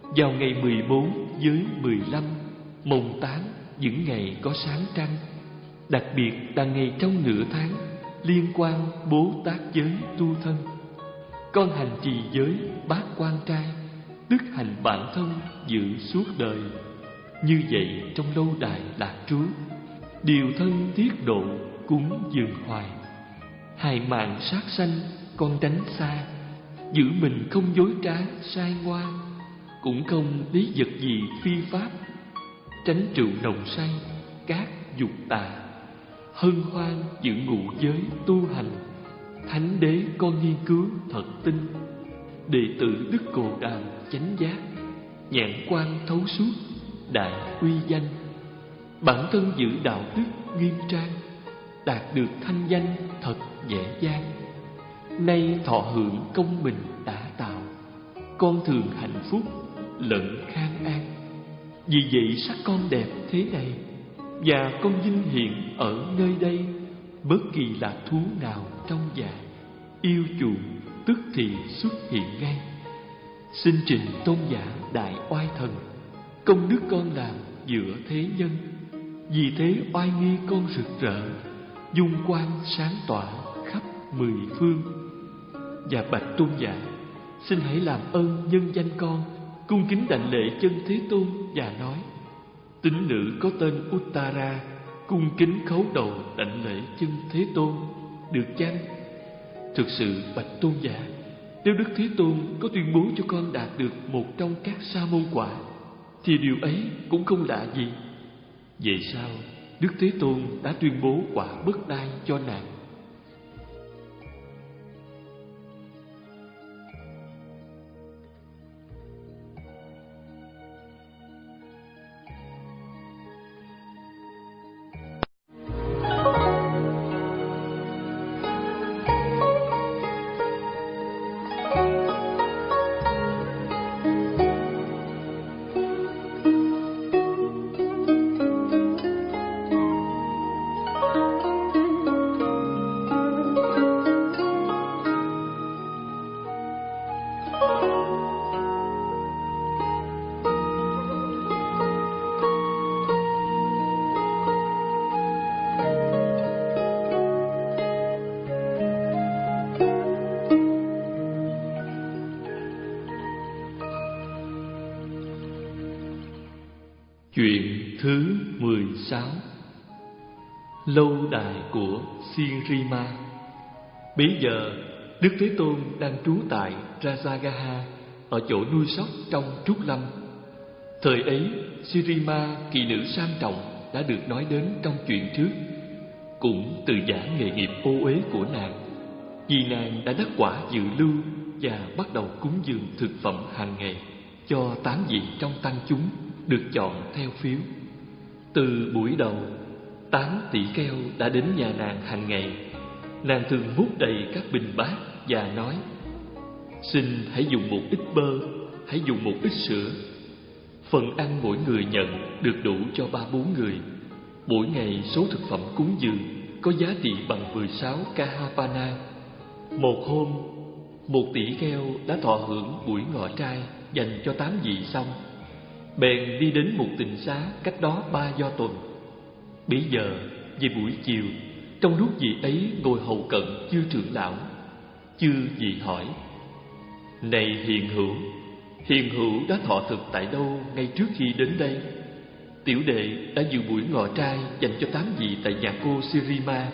Vào ngày mười bốn với mười lăm, mùng tám, những ngày có sáng trăng, đặc biệt là ngày trong nửa tháng liên quan Bố Tát giới tu thân, con hành trì giới bát quan trai, tức hành bản thân giữ suốt đời. Như vậy trong lâu đài lạc trú, điều thân tiết độ cúng dường hoài. Hài mạng sát sanh con tránh xa, giữ mình không dối trá sai ngoan, cũng không lý vật gì phi pháp. Tránh rượu nồng say các dục tà, hân hoan giữ ngũ giới tu hành. Thánh đế con nghiên cứu thật tinh, đệ tử Đức Cồ Đàm chánh giác, nhãn quan thấu suốt đại uy danh. Bản thân giữ đạo đức nghiêm trang, đạt được thanh danh thật dễ dàng. Nay thọ hưởng công mình đã tạo, con thường hạnh phúc lẫn khang an. Vì vậy sắc con đẹp thế này, và con vinh hiển ở nơi đây. Bất kỳ là thú nào trong dạ, yêu chuộng tức thì xuất hiện ngay. Xin trình tôn giả đại oai thần, công đức con làm giữa thế nhân. Vì thế oai nghi con rực rỡ, dung quang sáng tỏa khắp mười phương. Và bạch tôn giả, xin hãy làm ơn nhân danh con cung kính đảnh lễ chân Thế Tôn và nói: tín nữ có tên Uttara cung kính khấu đầu đảnh lễ chân Thế Tôn, được chăng? Thực sự bạch tôn giả, nếu Đức Thế Tôn có tuyên bố cho con đạt được một trong các sa môn quả, thì điều ấy cũng không lạ gì. Vậy sao Đức Thế Tôn đã tuyên bố quả bất đai cho nàng? Chuyện thứ mười sáu. Lâu đài của Sirima. Bấy giờ Đức Thế Tôn đang trú tại Rajagaha, ở chỗ nuôi sóc trong Trúc Lâm. Thời ấy Sirima, kỳ nữ sang trọng, đã được nói đến trong chuyện trước, cũng từ giả nghề nghiệp ô uế của nàng. Vì nàng đã đắc quả dự lưu và bắt đầu cúng dường thực phẩm hàng ngày cho tám vị trong tăng chúng được chọn theo phiếu. Từ buổi đầu, tám tỷ kheo đã đến nhà nàng hàng ngày. Nàng thường múc đầy các bình bát và nói: xin hãy dùng một ít bơ, hãy dùng một ít sữa. Phần ăn mỗi người nhận được đủ cho ba bốn người. Mỗi ngày số thực phẩm cúng dường có giá trị bằng mười sáu kahapana. Một hôm, một tỷ kheo đã thọ hưởng buổi ngọ trai dành cho tám vị xong, bèn đi đến một tịnh xá cách đó ba do tuần. Bấy giờ về buổi chiều, trong lúc vị ấy ngồi hầu cận chư trưởng lão, chư vị hỏi: này hiền hữu, hiền hữu đã thọ thực tại đâu ngay trước khi đến đây? Tiểu đệ đã dự buổi ngọ trai dành cho tám vị tại nhà cô Sirima.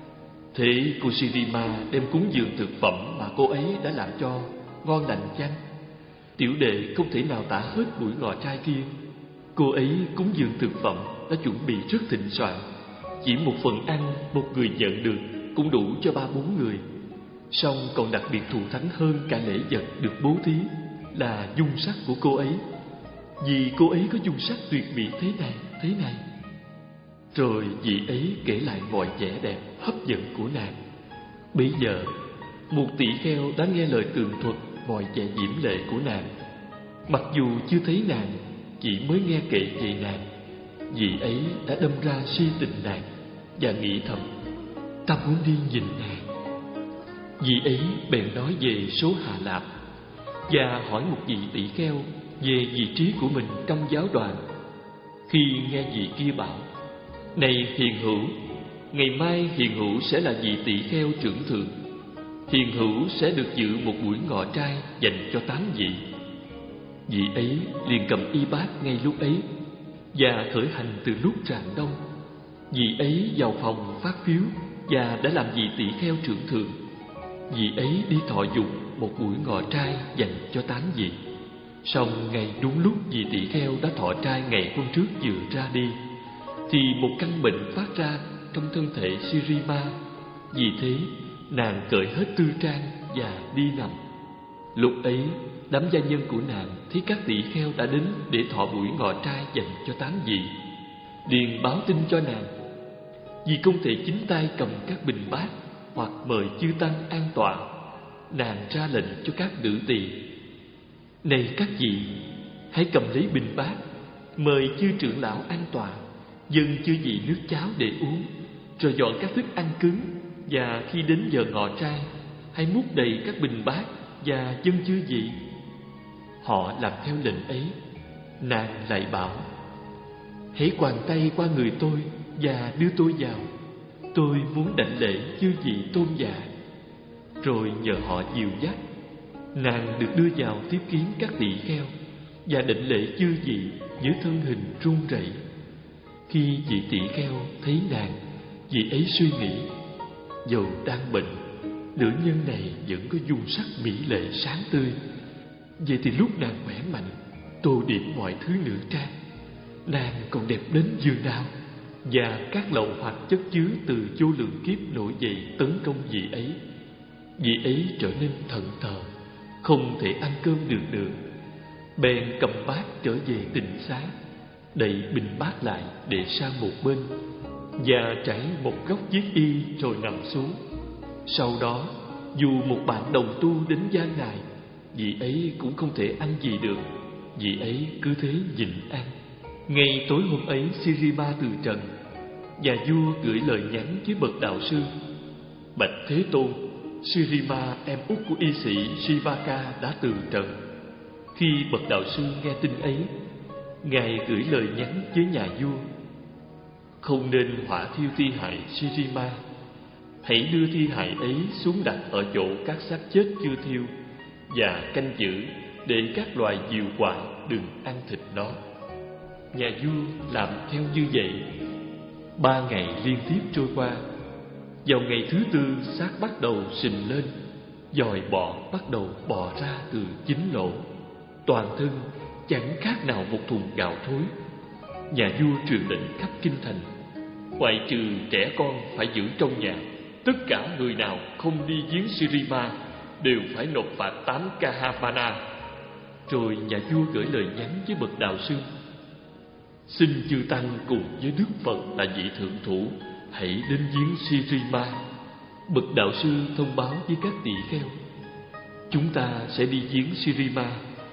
Thế cô Sirima đem cúng dường thực phẩm mà cô ấy đã làm cho ngon lành chăng? Tiểu đệ không thể nào tả hết buổi ngọ trai kia. Cô ấy cúng dường thực phẩm đã chuẩn bị rất thịnh soạn. Chỉ một phần ăn một người nhận được cũng đủ cho ba bốn người. Song còn đặc biệt thù thắng hơn cả lễ vật được bố thí là dung sắc của cô ấy. Vì cô ấy có dung sắc tuyệt mỹ thế này, thế này. Rồi vị ấy kể lại mọi vẻ đẹp hấp dẫn của nàng. Bây giờ một tỷ kheo đã nghe lời tường thuật mọi vẻ diễm lệ của nàng. Mặc dù chưa thấy nàng, chỉ mới nghe kể về nàng, vị ấy đã đâm ra si tình nàng và nghĩ thầm: ta muốn đi nhìn nàng. Vị ấy bèn nói về số Hà Lạp và hỏi một vị tỷ kheo về vị trí của mình trong giáo đoàn. Khi nghe vị kia bảo: "Này hiền hữu, ngày mai hiền hữu sẽ là vị tỷ kheo trưởng thượng. Hiền hữu sẽ được dự một buổi ngọ trai dành cho tám vị." Vị ấy liền cầm y bát ngay lúc ấy và khởi hành từ lúc rạng đông. Vị ấy vào phòng phát phiếu và đã làm vị tỷ kheo trưởng thượng. Vị ấy đi thọ dụng một buổi ngọ trai dành cho tám vị. Song ngay đúng lúc vị tỷ kheo đã thọ trai ngày hôm trước vừa ra đi, thì một căn bệnh phát ra trong thân thể Shirima. Vì thế nàng cởi hết tư trang và đi nằm. Lúc ấy đám gia nhân của nàng thấy các tỷ kheo đã đến để thọ buổi ngọ trai dành cho tám vị, liền báo tin cho nàng. Vì không thể chính tay cầm các bình bát hoặc mời chư tăng an tọa, nàng ra lệnh cho các nữ tỳ: "Này các vị, hãy cầm lấy bình bát, mời chư trưởng lão an tọa, dâng chư vị nước cháo để uống, rồi dọn các thức ăn cứng, và khi đến giờ ngọ trai, hãy múc đầy các bình bát và dâng chư vị." Họ làm theo lệnh ấy. Nàng lại bảo: "Hãy quàng tay qua người tôi và đưa tôi vào. Tôi muốn đảnh lễ chư vị tôn giả." Rồi nhờ họ dìu dắt, nàng được đưa vào tiếp kiến các tỷ kheo và đảnh lễ chư vị với thân hình run rẩy. Khi vị tỷ kheo thấy nàng, vị ấy suy nghĩ: dầu đang bệnh, nữ nhân này vẫn có dung sắc mỹ lệ sáng tươi. Vậy thì lúc nàng khỏe mạnh, tô điểm mọi thứ nữ trang, nàng còn đẹp đến giường nào? Và các lậu hoặc chất chứa từ vô lượng kiếp nổi dậy tấn công vị ấy. Vị ấy trở nên thẫn thờ, không thể ăn cơm được nữa. Bèn cầm bát trở về tịnh xá, đậy bình bát lại để sang một bên, và trải một góc chiếc y rồi nằm xuống. Sau đó, dù một bạn đồng tu đến gian này, vị ấy cũng không thể ăn gì được. Vị ấy cứ thế nhịn ăn. Ngay tối hôm ấy, Shirima từ trần, và vua gửi lời nhắn với bậc đạo sư: "Bạch Thế Tôn, Shirima em út của y sĩ Shivaka đã từ trần." Khi bậc đạo sư nghe tin ấy, ngài gửi lời nhắn với nhà vua: "Không nên hỏa thiêu thi hài Shirima. Hãy đưa thi hài ấy xuống đặt ở chỗ các xác chết chưa thiêu, và canh giữ để các loài diều quạ đừng ăn thịt nó." Nhà vua làm theo như vậy. Ba ngày liên tiếp trôi qua. Vào ngày thứ tư, xác bắt đầu sình lên, dòi bọ bắt đầu bò ra từ chính lỗ, toàn thân chẳng khác nào một thùng gạo thối. Nhà vua truyền lệnh khắp kinh thành: ngoại trừ trẻ con phải giữ trong nhà, tất cả người nào không đi giếng Shirima đều phải nộp phạt tám kahamana. Rồi nhà vua gửi lời nhắn với bậc đạo sư: "Xin chư tăng cùng với Đức Phật là vị thượng thủ hãy đến giếng Shirima." Bậc đạo sư thông báo với các tỳ kheo: "Chúng ta sẽ đi giếng Shirima."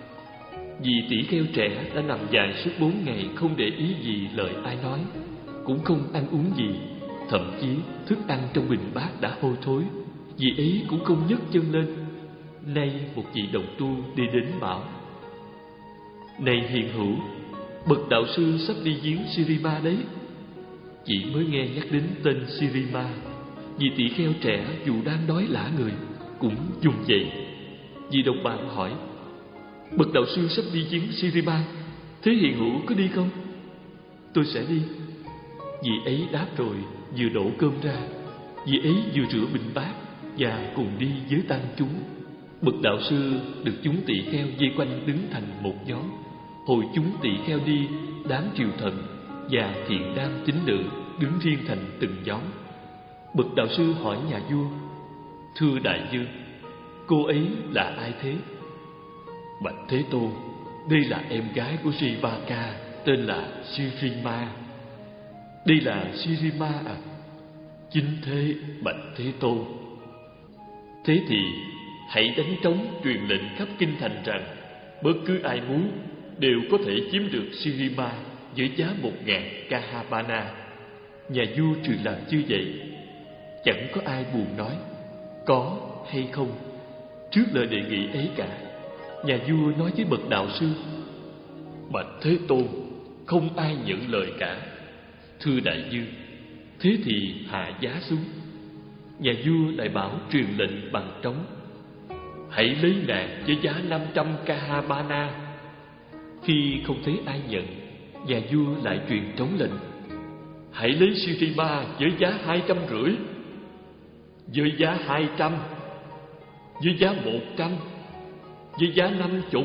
Vì tỷ kheo trẻ đã nằm dài suốt bốn ngày, không để ý gì lời ai nói, cũng không ăn uống gì, thậm chí thức ăn trong bình bát đã hôi thối. Vì ấy cũng không nhấc chân lên. Nay một vị đồng tu đi đến bảo: "Này hiền hữu, bậc đạo sư sắp đi giếng Shirima đấy." Chỉ mới nghe nhắc đến tên Shirima, vị tỷ kheo trẻ dù đang đói lả người cũng dùng dậy. Vị đồng bạn hỏi: "Bậc đạo sư sắp đi giếng Shirima, thế hiền hữu có đi không?" "Tôi sẽ đi." Vị ấy đáp rồi vừa đổ cơm ra. Vị ấy vừa rửa bình bát và cùng đi với tăng chúng. Bậc đạo sư được chúng tỳ kheo vây quanh đứng thành một nhóm. Hồi chúng tỳ kheo đi, đám triều thần và thiện nam tín nữ đứng riêng thành từng nhóm. Bậc đạo sư hỏi nhà vua: "Thưa đại vương, cô ấy là ai thế?" "Bạch Thế Tôn, đây là em gái của Shivaka, tên là Shirima." "Đây là Shirima à?" "Chính thế, bạch Thế Tôn." "Thế thì hãy đánh trống truyền lệnh khắp kinh thành rằng bất cứ ai muốn đều có thể chiếm được Shirima với giá một ngàn kahamana." Nhà vua truyền làm như vậy. Chẳng có ai buồn nói có hay không trước lời đề nghị ấy cả. Nhà vua nói với bậc đạo sư: Bạch Thế Tôn, không ai nhận lời cả. Thưa đại vương, thế thì hạ giá xuống. Nhà vua lại bảo truyền lệnh bằng trống: hãy lấy nàng với giá năm trăm Kahabana. Khi không thấy ai nhận, nhà vua lại truyền trống lệnh: hãy lấy Sirima với giá hai trăm rưỡi, với giá hai trăm, với giá một trăm, với giá năm chục,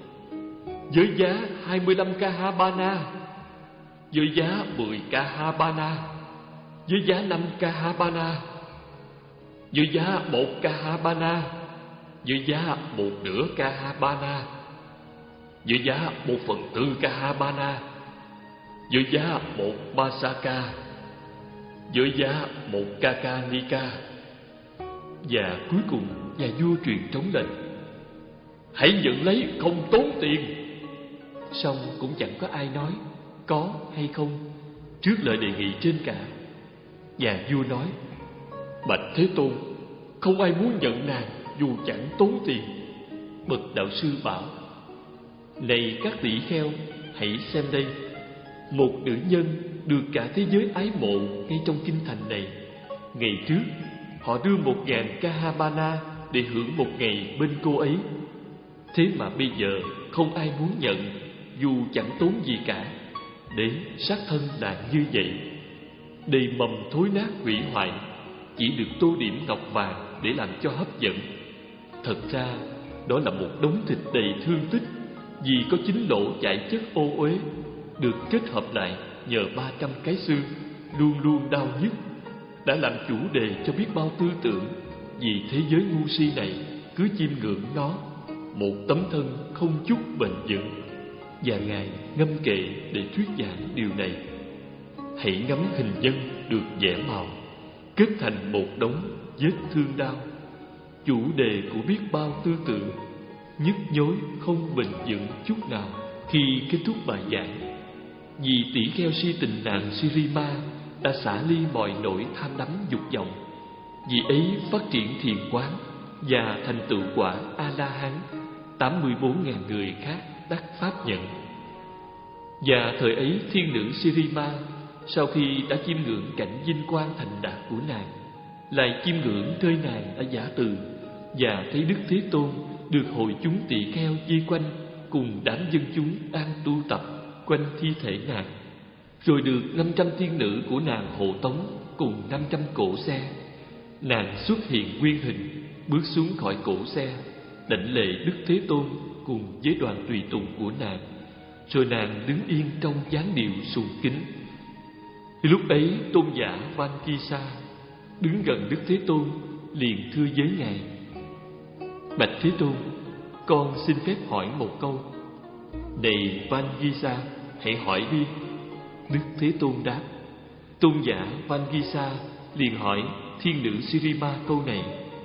với giá hai mươi lăm Kahabana, với giá mười Kahabana, với giá năm Kahabana, với giá một Kahabana, với giá một nửa Kahabana, với giá một phần tư Kahabana, với giá một Masaka, với giá một Kakanika. Và cuối cùng nhà vua truyền trống lệnh: hãy nhận lấy, không tốn tiền. Xong cũng chẳng có ai nói có hay không trước lời đề nghị trên cả. Nhà vua nói: Bạch Thế Tôn, không ai muốn nhận nàng dù chẳng tốn tiền. Bậc đạo sư bảo: này các tỷ kheo, hãy xem đây. Một nữ nhân được cả thế giới ái mộ ngay trong kinh thành này. Ngày trước họ đưa một ngàn Kahabana để hưởng một ngày bên cô ấy. Thế mà bây giờ không ai muốn nhận dù chẳng tốn gì cả. Để sát thân nàng như vậy, đầy mầm thối nát hủy hoại, chỉ được tô điểm ngọc vàng để làm cho hấp dẫn. Thật ra đó là một đống thịt đầy thương tích, vì có chín lỗ chảy chất ô uế, được kết hợp lại nhờ ba trăm cái xương, luôn luôn đau nhức, đã làm chủ đề cho biết bao tư tưởng. Vì thế giới ngu si này cứ chiêm ngưỡng nó, một tấm thân không chút bền vững. Và Ngài ngâm kệ để thuyết giảng điều này. Hãy ngắm hình nhân được vẽ màu, kết thành một đống vết thương đau, chủ đề của biết bao tư tưởng, nhức nhối không bền vững chút nào. Khi kết thúc bài giảng, vì tỷ kheo si tình nàng Sirima đã xả ly mọi nỗi tham đắm dục vọng, vì ấy phát triển thiền quán và thành tựu quả A-la-hán. Tám mươi bốn ngàn người khác đắc pháp nhận. Và thời ấy thiên nữ Sirima sau khi đã chiêm ngưỡng cảnh vinh quang thành đạt của nàng, lại chiêm ngưỡng nơi nàng đã giả từ, và thấy Đức Thế Tôn được hội chúng tỳ kheo vây quanh, cùng đám dân chúng đang tu tập quanh thi thể nàng, rồi được năm trăm thiên nữ của nàng hộ tống cùng năm trăm cỗ xe. Nàng xuất hiện nguyên hình, bước xuống khỏi cỗ xe, đảnh lễ Đức Thế Tôn cùng với đoàn tùy tùng của nàng, rồi nàng đứng yên trong dáng điệu sùng kính. Lúc ấy tôn giả Vankisa đứng gần Đức Thế Tôn, liền thưa với Ngài: Bạch Thế Tôn, con xin phép hỏi một câu. Này Vankisa, hãy hỏi đi. Đức Thế Tôn đáp. Tôn giả Vankisa liền hỏi thiên nữ Sirima câu này: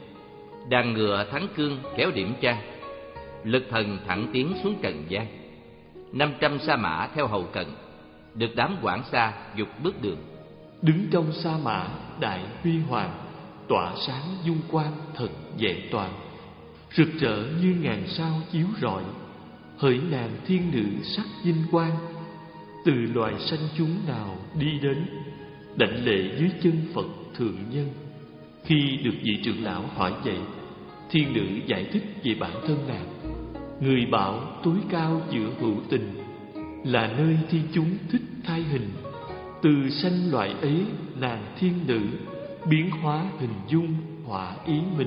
Đàn ngựa thắng cương kéo điểm trang, lực thần thẳng tiến xuống trần gian. Năm trăm sa mã theo hầu cận, được đám quản xa dục bước đường. Đứng trong sa mã đại huy hoàng, tỏa sáng dung quang thật vẹn toàn, rực rỡ như ngàn sao chiếu rọi. Hỡi nàng thiên nữ sắc vinh quang, từ loài sanh chúng nào đi đến, đảnh lễ dưới chân Phật thượng nhân. Khi được vị trưởng lão hỏi vậy, thiên nữ giải thích về bản thân nàng. Người bảo tối cao giữa hữu tình là nơi thiên chúng thích thay hình. Từ sanh loại ấy nàng thiên nữ biến hóa hình dung họa ý mình.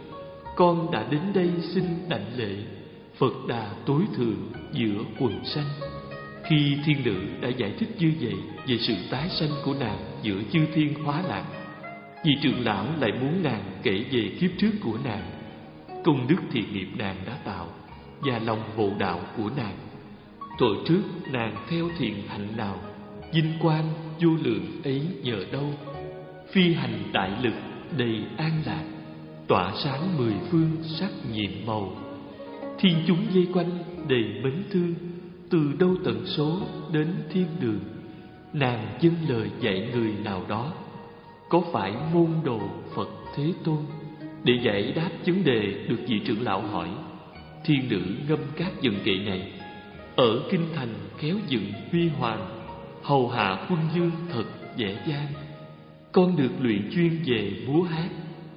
Con đã đến đây xin đảnh lễ Phật Đà tối thượng giữa quần sanh. Khi thiên nữ đã giải thích như vậy về sự tái sanh của nàng giữa chư thiên hóa lạc, vị trưởng lão lại muốn nàng kể về kiếp trước của nàng, công đức thiện nghiệp nàng đã tạo và lòng hộ đạo của nàng. Thuở trước nàng theo thiện hạnh nào, vinh quang vô lượng ấy nhờ đâu. Phi hành đại lực đầy an lạc, tỏa sáng mười phương sắc nhiệm màu. Thiên chúng vây quanh đầy mến thương, từ đâu tận số đến thiên đường. Nàng dâng lời dạy người nào đó, có phải môn đồ Phật Thế Tôn? Để giải đáp vấn đề được vị trưởng lão hỏi, thiên nữ ngâm các dần kệ này: ở kinh thành khéo dựng huy hoàng, hầu hạ quân vương thật dễ dàng. Con được luyện chuyên về múa hát,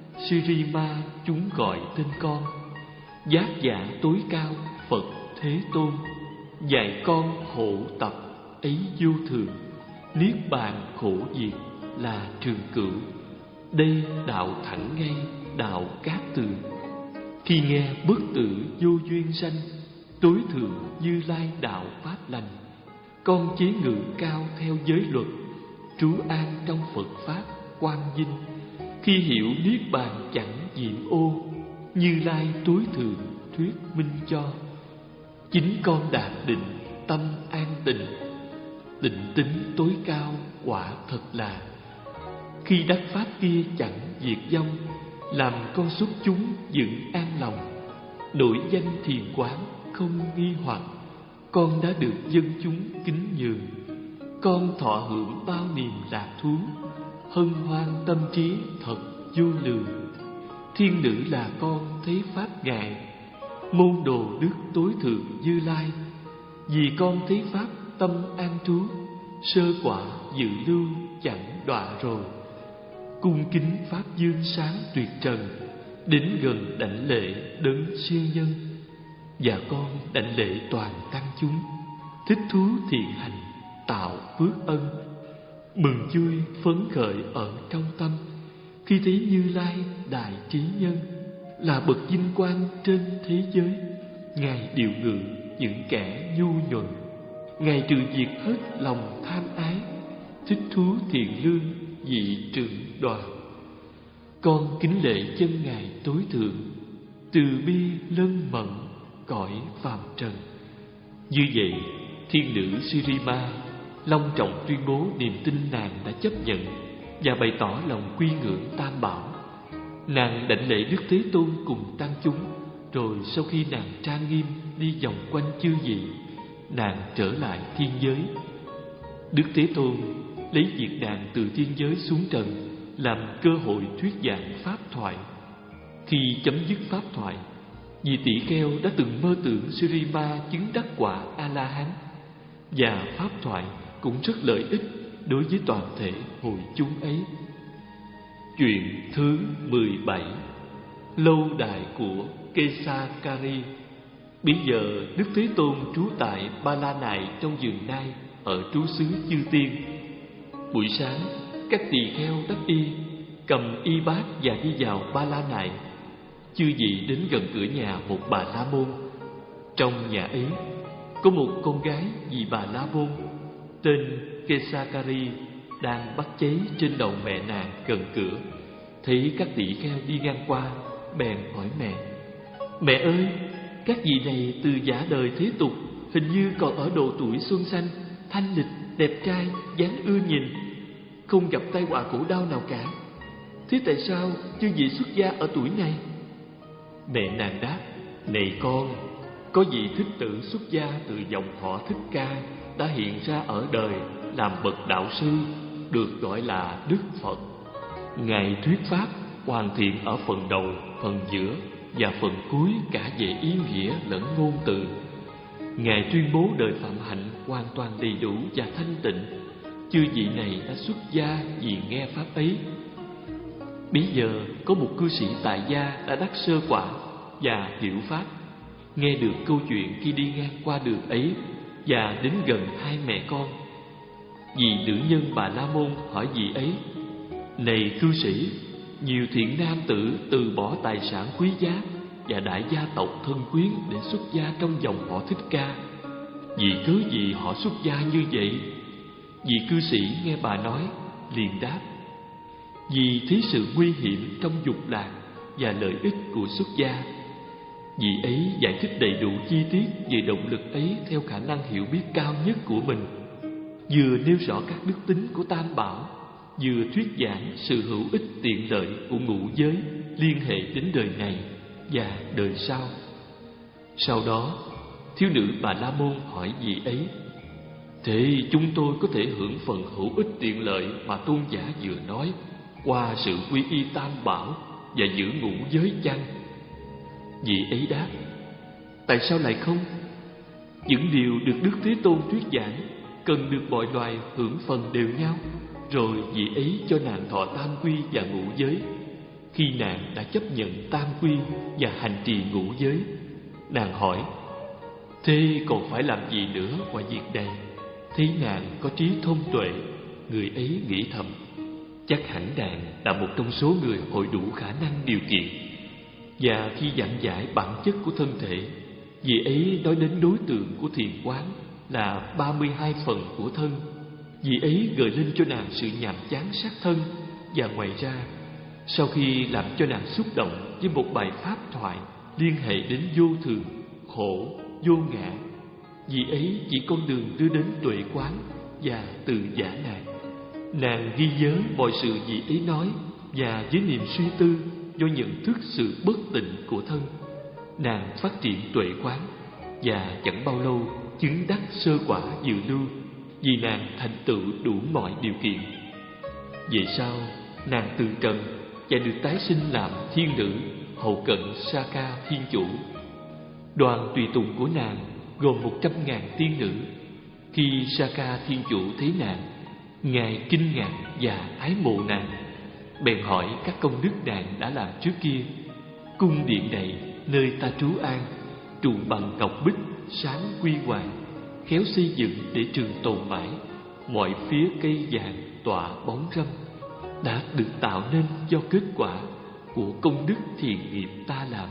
Sirima chúng gọi tên con. Giác giả tối cao Phật Thế Tôn, dạy con khổ tập ấy vô thường. Niết bàn khổ diệt là trường cửu, đây đạo thẳng ngay, đạo cát tường. Khi nghe bất tử vô duyên sanh, tối thượng Như Lai đạo pháp lành. Con chế ngự cao theo giới luật, trú an trong Phật pháp quang vinh. Khi hiểu niết bàn chẳng diệm ô, Như Lai tối thượng thuyết minh cho. Chính con đạt định tâm an tịnh, định tính tối cao quả thật là. Khi đắc pháp kia chẳng diệt vong, làm con xuất chúng dựng an lòng. Nổi danh thiền quán không nghi hoặc, con đã được dân chúng kính nhường. Con thọ hưởng bao niềm lạc thú, hân hoan tâm trí thật vô lượng. Thiên nữ là con thấy pháp Ngài, môn đồ đức tối thượng Như Lai. Vì con thấy pháp tâm an trú, sơ quả dự lưu chẳng đọa rồi. Cung kính pháp dương sáng tuyệt trần, đến gần đảnh lễ đấng siêu nhân. Và con đảnh lễ toàn tăng chúng, thích thú thiện hành tạo phước ân. Mừng vui phấn khởi ở trong tâm, khi thấy Như Lai đại trí nhân, là bậc vinh quang trên thế giới. Ngài điều ngự những kẻ nhu nhuận, Ngài trừ diệt hết lòng tham ái, thích thú thiện lương dị trưởng đoàn. Con kính lễ chân Ngài tối thượng, từ bi lân mẫn cõi phàm trần. Như vậy, thiên nữ Sirima long trọng tuyên bố niềm tin nàng đã chấp nhận và bày tỏ lòng quy ngưỡng Tam Bảo. Nàng đảnh lễ Đức Thế Tôn cùng tăng chúng, rồi sau khi nàng trang nghiêm đi vòng quanh chư vị, nàng trở lại thiên giới. Đức Thế Tôn lấy việc nàng từ thiên giới xuống trần làm cơ hội thuyết giảng pháp thoại. Khi chấm dứt pháp thoại, vị tỷ kheo đã từng mơ tưởng Sirima chứng đắc quả A-la-hán, và pháp thoại cũng rất lợi ích đối với toàn thể hội chúng ấy. Chuyện thứ mười bảy, lâu đài của Kesakari. Bây giờ Đức Thế Tôn trú tại Ba La Nại trong vườn Nai ở trú xứ Chư Tiên. Buổi sáng, các tỳ kheo đắp y, cầm y bát và đi vào Ba La Nại. Chư vị đến gần cửa nhà một Bà La Môn. Trong nhà ấy có một con gái vì Bà La Môn tên Kesakari đang bắt cháy trên đầu mẹ nàng gần cửa. Thấy các tỳ kheo đi ngang qua, bèn hỏi mẹ: Mẹ ơi, các vị này từ giả đời thế tục, hình như còn ở độ tuổi xuân xanh, thanh lịch, đẹp trai, dáng ưa nhìn, không gặp tai họa khổ đau nào cả. Thế tại sao chư vị xuất gia ở tuổi này? Mẹ nàng đáp: Này con, có vị thích tử xuất gia từ dòng họ Thích Ca đã hiện ra ở đời làm bậc đạo sư, được gọi là Đức Phật. Ngài thuyết pháp hoàn thiện ở phần đầu, phần giữa và phần cuối cả về ý nghĩa lẫn ngôn từ. Ngài tuyên bố đời phạm hạnh hoàn toàn đầy đủ và thanh tịnh. Chư vị này đã xuất gia vì nghe pháp ấy. Bây giờ có một cư sĩ tại gia đã đắc sơ quả và hiểu pháp, nghe được câu chuyện khi đi ngang qua đường ấy và đến gần hai mẹ con. Vị nữ nhân Bà La Môn hỏi vị ấy: Này cư sĩ, nhiều thiện nam tử từ bỏ tài sản quý giá và đại gia tộc thân quyến để xuất gia trong dòng họ Thích Ca. Vì cớ gì họ xuất gia như vậy? Vị cư sĩ nghe bà nói liền đáp: Vì thấy sự nguy hiểm trong dục lạc và lợi ích của xuất gia. Vị ấy giải thích đầy đủ chi tiết về động lực ấy theo khả năng hiểu biết cao nhất của mình, vừa nêu rõ các đức tính của Tam Bảo, vừa thuyết giảng sự hữu ích tiện lợi của ngũ giới liên hệ đến đời này và đời sau. Sau đó, thiếu nữ Bà La Môn hỏi vị ấy: Thế chúng tôi có thể hưởng phần hữu ích tiện lợi mà tôn giả vừa nói qua sự quy y Tam Bảo và giữ ngũ giới chăng? Vị ấy đáp: Tại sao lại không? những điều được Đức Thế Tôn thuyết giảng cần được mọi loài hưởng phần đều nhau. Rồi vị ấy cho nàng thọ tam quy và ngũ giới. Khi nàng đã chấp nhận tam quy và hành trì ngũ giới, nàng hỏi: thế còn phải làm gì nữa ngoài việc này? Thấy nàng có trí thông tuệ, người ấy nghĩ thầm: chắc hẳn nàng là một trong số người hội đủ khả năng điều kiện. Và khi giảng giải bản chất của thân thể, vị ấy nói đến đối tượng của thiền quán là ba mươi hai phần của thân. Vị ấy gợi lên cho nàng sự nhàm chán xác thân. Và ngoài ra, sau khi làm cho nàng xúc động với một bài pháp thoại liên hệ đến vô thường, khổ, vô ngã, vị ấy chỉ con đường đưa đến tuệ quán và từ giả nàng. Nàng ghi nhớ mọi sự vị ấy nói, và với niềm suy tư do nhận thức sự bất tịnh của thân, nàng phát triển tuệ quán, và chẳng bao lâu chứng đắc sơ quả dự lưu, vì nàng thành tựu đủ mọi điều kiện. Về sau, nàng từ trần và được tái sinh làm thiên nữ hậu cận Sakha Thiên Chủ. Đoàn tùy tùng của nàng gồm một trăm ngàn tiên nữ. Khi Sakha Thiên Chủ thấy nàng, ngài kinh ngạc và ái mộ nàng, bèn hỏi các công đức nàng đã làm trước kia. Cung điện này nơi ta trú an, trụ bằng ngọc bích sáng huy hoàng, khéo xây dựng để trường tồn mãi. Mọi phía cây vàng tọa bóng râm, đã được tạo nên do kết quả của công đức thiện nghiệp ta làm.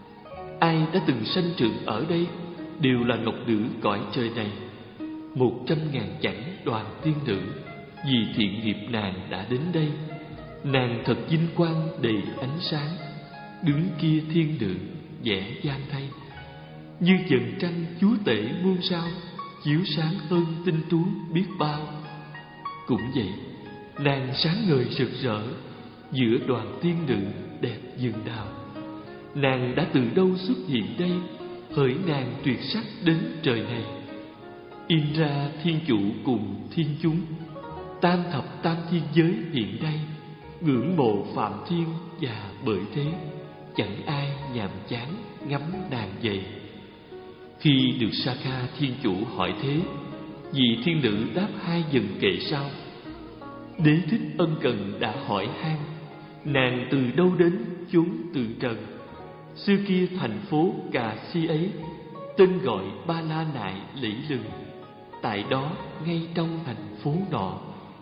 Ai đã từng sanh trưởng ở đây đều là ngọc nữ cõi trời này. Một trăm ngàn chẵn đoàn tiên nữ vì thiện nghiệp nàng đã đến đây. Nàng thật vinh quang đầy ánh sáng, đứng kia thiên nữ vẻ gian thay. Như dần trăng chúa tể muôn sao, chiếu sáng hơn tinh tú biết bao. Cũng vậy, nàng sáng ngời rực rỡ giữa đoàn tiên nữ đẹp vườn đào. Nàng đã từ đâu xuất hiện đây, hỡi nàng tuyệt sắc đến trời này. Indra Thiên Chủ cùng thiên chúng, tam thập tam thiên giới hiện đây, ngưỡng mộ phạm thiên, và bởi thế chẳng ai nhàm chán ngắm nàng vậy. Khi được Sakha Thiên Chủ hỏi thế, vị thiên nữ đáp hai dần kệ sau: Đế thích ân cần đã hỏi han, nàng từ đâu đến chốn từ trần. Xưa kia thành phố Cà Si ấy, tên gọi Ba La Nại lẫy lừng. Tại đó ngay trong thành phố nọ,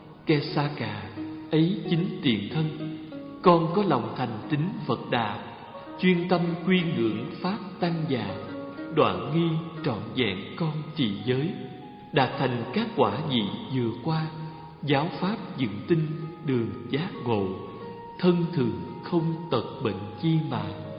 Kesaka ấy chính tiền thân. Con có lòng thành tín Phật Đà, chuyên tâm quy ngưỡng pháp tăng già. Đoạn nghi trọn vẹn con trì giới, đạt thành các quả vị vừa qua. Giáo pháp dựng tinh đường giác ngộ, thân thường không tật bệnh chi mà.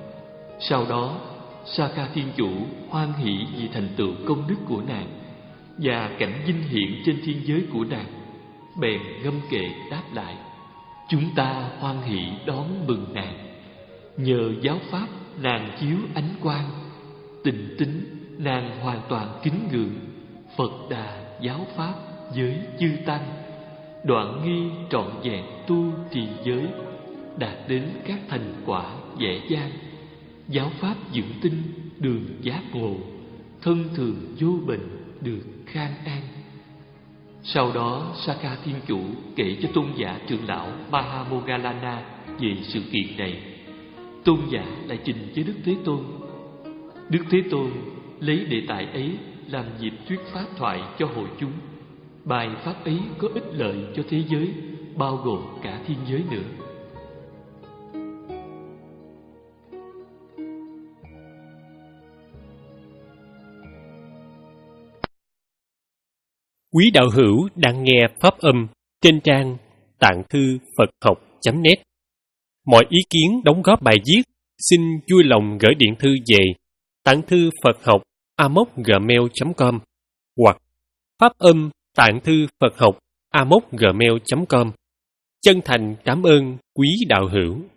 Sau đó Sakha Thiên Chủ hoan hỷ vì thành tựu công đức của nàng và cảnh vinh hiện trên thiên giới của nàng, bèn ngâm kệ đáp lại: Chúng ta hoan hỷ đón mừng nàng. Nhờ giáo pháp nàng chiếu ánh quang, tình tính nàng hoàn toàn kính ngưỡng Phật Đà giáo pháp với chư tăng. Đoạn nghi trọn vẹn tu trì giới, đạt đến các thành quả dễ dàng. Giáo pháp dưỡng tinh đường giác ngộ, thân thường vô bệnh được khang an. Sau đó Sakha Thiên Chủ kể cho tôn giả trưởng lão Mahamoggallana về sự kiện này. Tôn giả lại trình với Đức Thế Tôn. Đức Thế Tôn lấy đề tài ấy làm dịp thuyết pháp thoại cho hội chúng. Bài pháp ấy có ích lợi cho thế giới, bao gồm cả thiên giới nữa. Quý đạo hữu đang nghe pháp âm trên trang tạng thư Phật học chấm net. Mọi ý kiến đóng góp bài viết xin vui lòng gửi điện thư về tạng thư Phật học a m o c gmail chấm com hoặc pháp âm tạng thư Phật học a m o c gmail chấm com. Chân thành cảm ơn quý đạo hữu.